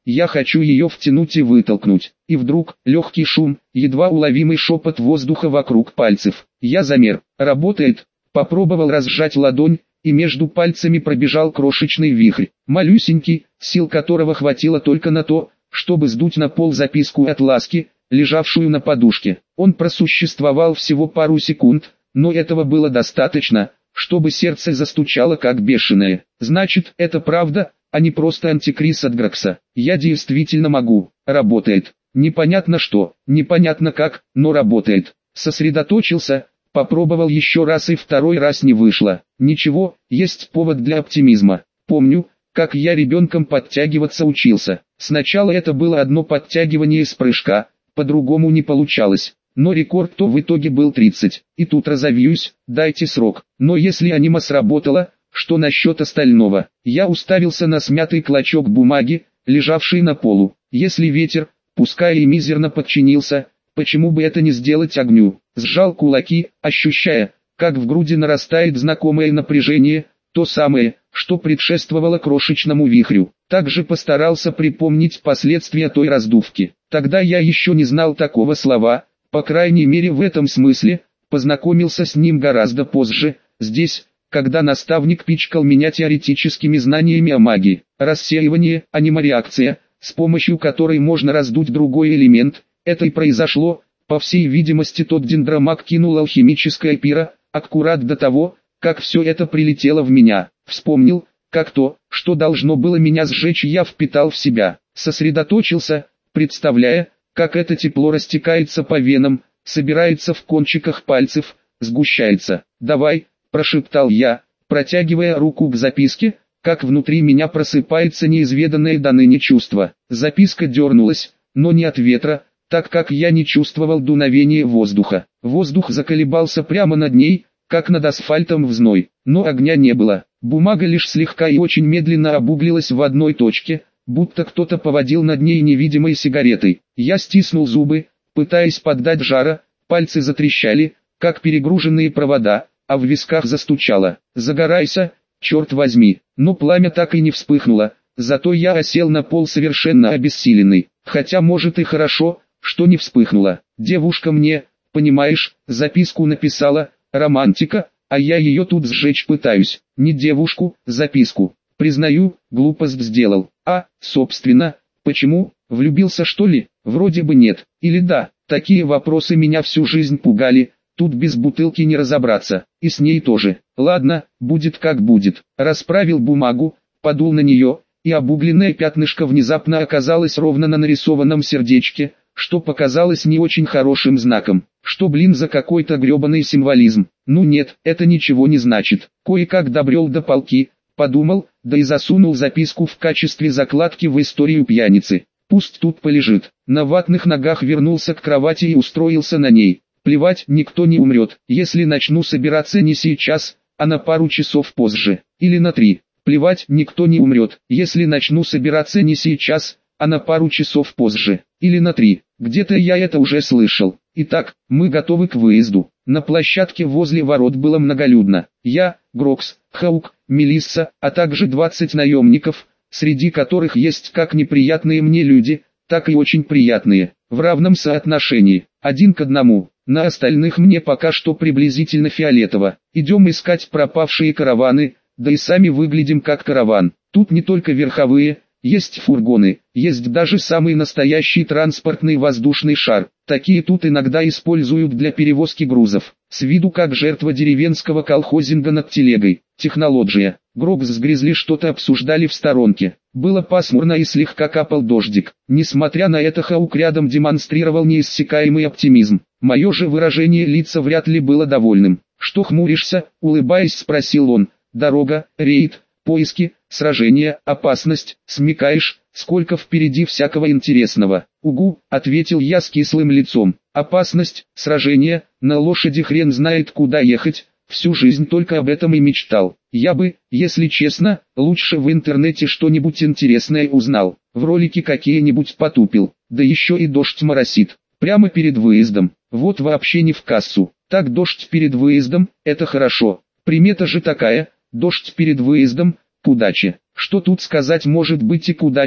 я хочу ее втянуть и вытолкнуть. И вдруг, легкий шум, едва уловимый шепот воздуха вокруг пальцев. Я замер. Работает. Попробовал разжать ладонь, и между пальцами пробежал крошечный вихрь. Малюсенький, сил которого хватило только на то, чтобы сдуть на пол записку от Ласки, лежавшую на подушке. Он просуществовал всего пару секунд, но этого было достаточно, чтобы сердце застучало как бешеное. Значит, это правда, а не просто антикриз от Грокса. Я действительно могу. Работает. Непонятно что, непонятно как, но работает. Сосредоточился, попробовал еще раз и второй раз не вышло. Ничего, есть повод для оптимизма. Помню, как я ребенком подтягиваться учился. Сначала это было одно подтягивание с прыжка, по-другому не получалось. Но рекорд то в итоге был тридцать. И тут разовьюсь, дайте срок. Но если анима сработало, что насчет остального? Я уставился на смятый клочок бумаги, лежавший на полу. Если ветер, пускай и мизерно подчинился, почему бы это не сделать огню? Сжал кулаки, ощущая, как в груди нарастает знакомое напряжение, то самое, что предшествовало крошечному вихрю. Также постарался припомнить последствия той раздувки. Тогда я еще не знал такого слова, по крайней мере в этом смысле, познакомился с ним гораздо позже, здесь, когда наставник пичкал меня теоретическими знаниями о магии. Рассеивание, анимореакция, с помощью которой можно раздуть другой элемент, это и произошло. По всей видимости, тот дендромаг кинул алхимическое пиро, аккурат до того, как все это прилетело в меня. Вспомнил, как то, что должно было меня сжечь, я впитал в себя. Сосредоточился, представляя, как это тепло растекается по венам, собирается в кончиках пальцев, сгущается. «Давай», – прошептал я, протягивая руку к записке, как внутри меня просыпается неизведанное до ныне чувство. Записка дернулась, но не от ветра, так как я не чувствовал дуновения воздуха. Воздух заколебался прямо над ней, как над асфальтом в зной, но огня не было. Бумага лишь слегка и очень медленно обуглилась в одной точке, будто кто-то поводил над ней невидимой сигаретой. Я стиснул зубы, пытаясь поддать жара, пальцы затрещали, как перегруженные провода, а в висках застучало. «Загорайся, черт возьми!» Но пламя так и не вспыхнуло, зато я осел на пол совершенно обессиленный. Хотя может и хорошо, что не вспыхнуло. Девушка мне, понимаешь, записку написала, романтика, а я ее тут сжечь пытаюсь. Не девушку, записку. Признаю, глупость сделал. А, собственно, почему? Влюбился что ли? Вроде бы нет. Или да? Такие вопросы меня всю жизнь пугали. Тут без бутылки не разобраться. И с ней тоже. Ладно, будет как будет. Расправил бумагу, подул на нее, и обугленное пятнышко внезапно оказалось ровно на нарисованном сердечке, что показалось не очень хорошим знаком. Что блин за какой-то гребаный символизм? Ну нет, это ничего не значит. Кое-как добрел до полки, подумал, да и засунул записку в качестве закладки в историю пьяницы. Пусть тут полежит. На ватных ногах вернулся к кровати и устроился на ней. Плевать, никто не умрет, если начну собираться не сейчас, а на пару часов позже. Или на три. Плевать, никто не умрет, если начну собираться не сейчас, а на пару часов позже. Или на три. Где-то я это уже слышал. Итак, мы готовы к выезду. На площадке возле ворот было многолюдно. Я, Грокс, Хаук, Мелисса, а также двадцать наемников, среди которых есть как неприятные мне люди, так и очень приятные, в равном соотношении, один к одному. На остальных мне пока что приблизительно фиолетово. Идем искать пропавшие караваны, да и сами выглядим как караван. Тут не только верховые, есть фургоны, есть даже самый настоящий транспортный воздушный шар. Такие тут иногда используют для перевозки грузов. С виду как жертва деревенского колхозинга над телегой. Технология. Грокс с Гризли что-то обсуждали в сторонке. Было пасмурно и слегка капал дождик. Несмотря на это, Хаук рядом демонстрировал неиссякаемый оптимизм. Мое же выражение лица вряд ли было довольным. «Что хмуришься?» — улыбаясь, спросил он. «Дорога, рейд, поиски, сражения, опасность, смекаешь, сколько впереди всякого интересного». «Угу», — ответил я с кислым лицом. «Опасность, сражения, на лошади хрен знает куда ехать, всю жизнь только об этом и мечтал. Я бы, если честно, лучше в интернете что-нибудь интересное узнал, в ролики какие-нибудь потупил, да еще и дождь моросит, прямо перед выездом, вот вообще не в кассу. Так дождь перед выездом, это хорошо, примета же такая, дождь перед выездом, к удаче. Что тут сказать может быть и к удаче,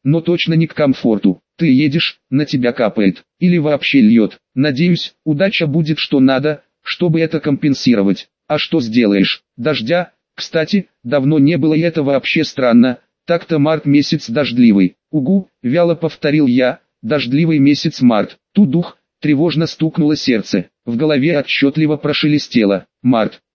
но точно не к комфорту. Ты едешь, на тебя капает, или вообще льет. Надеюсь, удача будет что надо, чтобы это компенсировать. А что сделаешь? Дождя, кстати, давно не было, и это вообще странно. Так-то март месяц дождливый. Угу, вяло повторил я, дождливый месяц март. Тудух, тревожно стукнуло сердце. В голове отчетливо прошелестело. Март.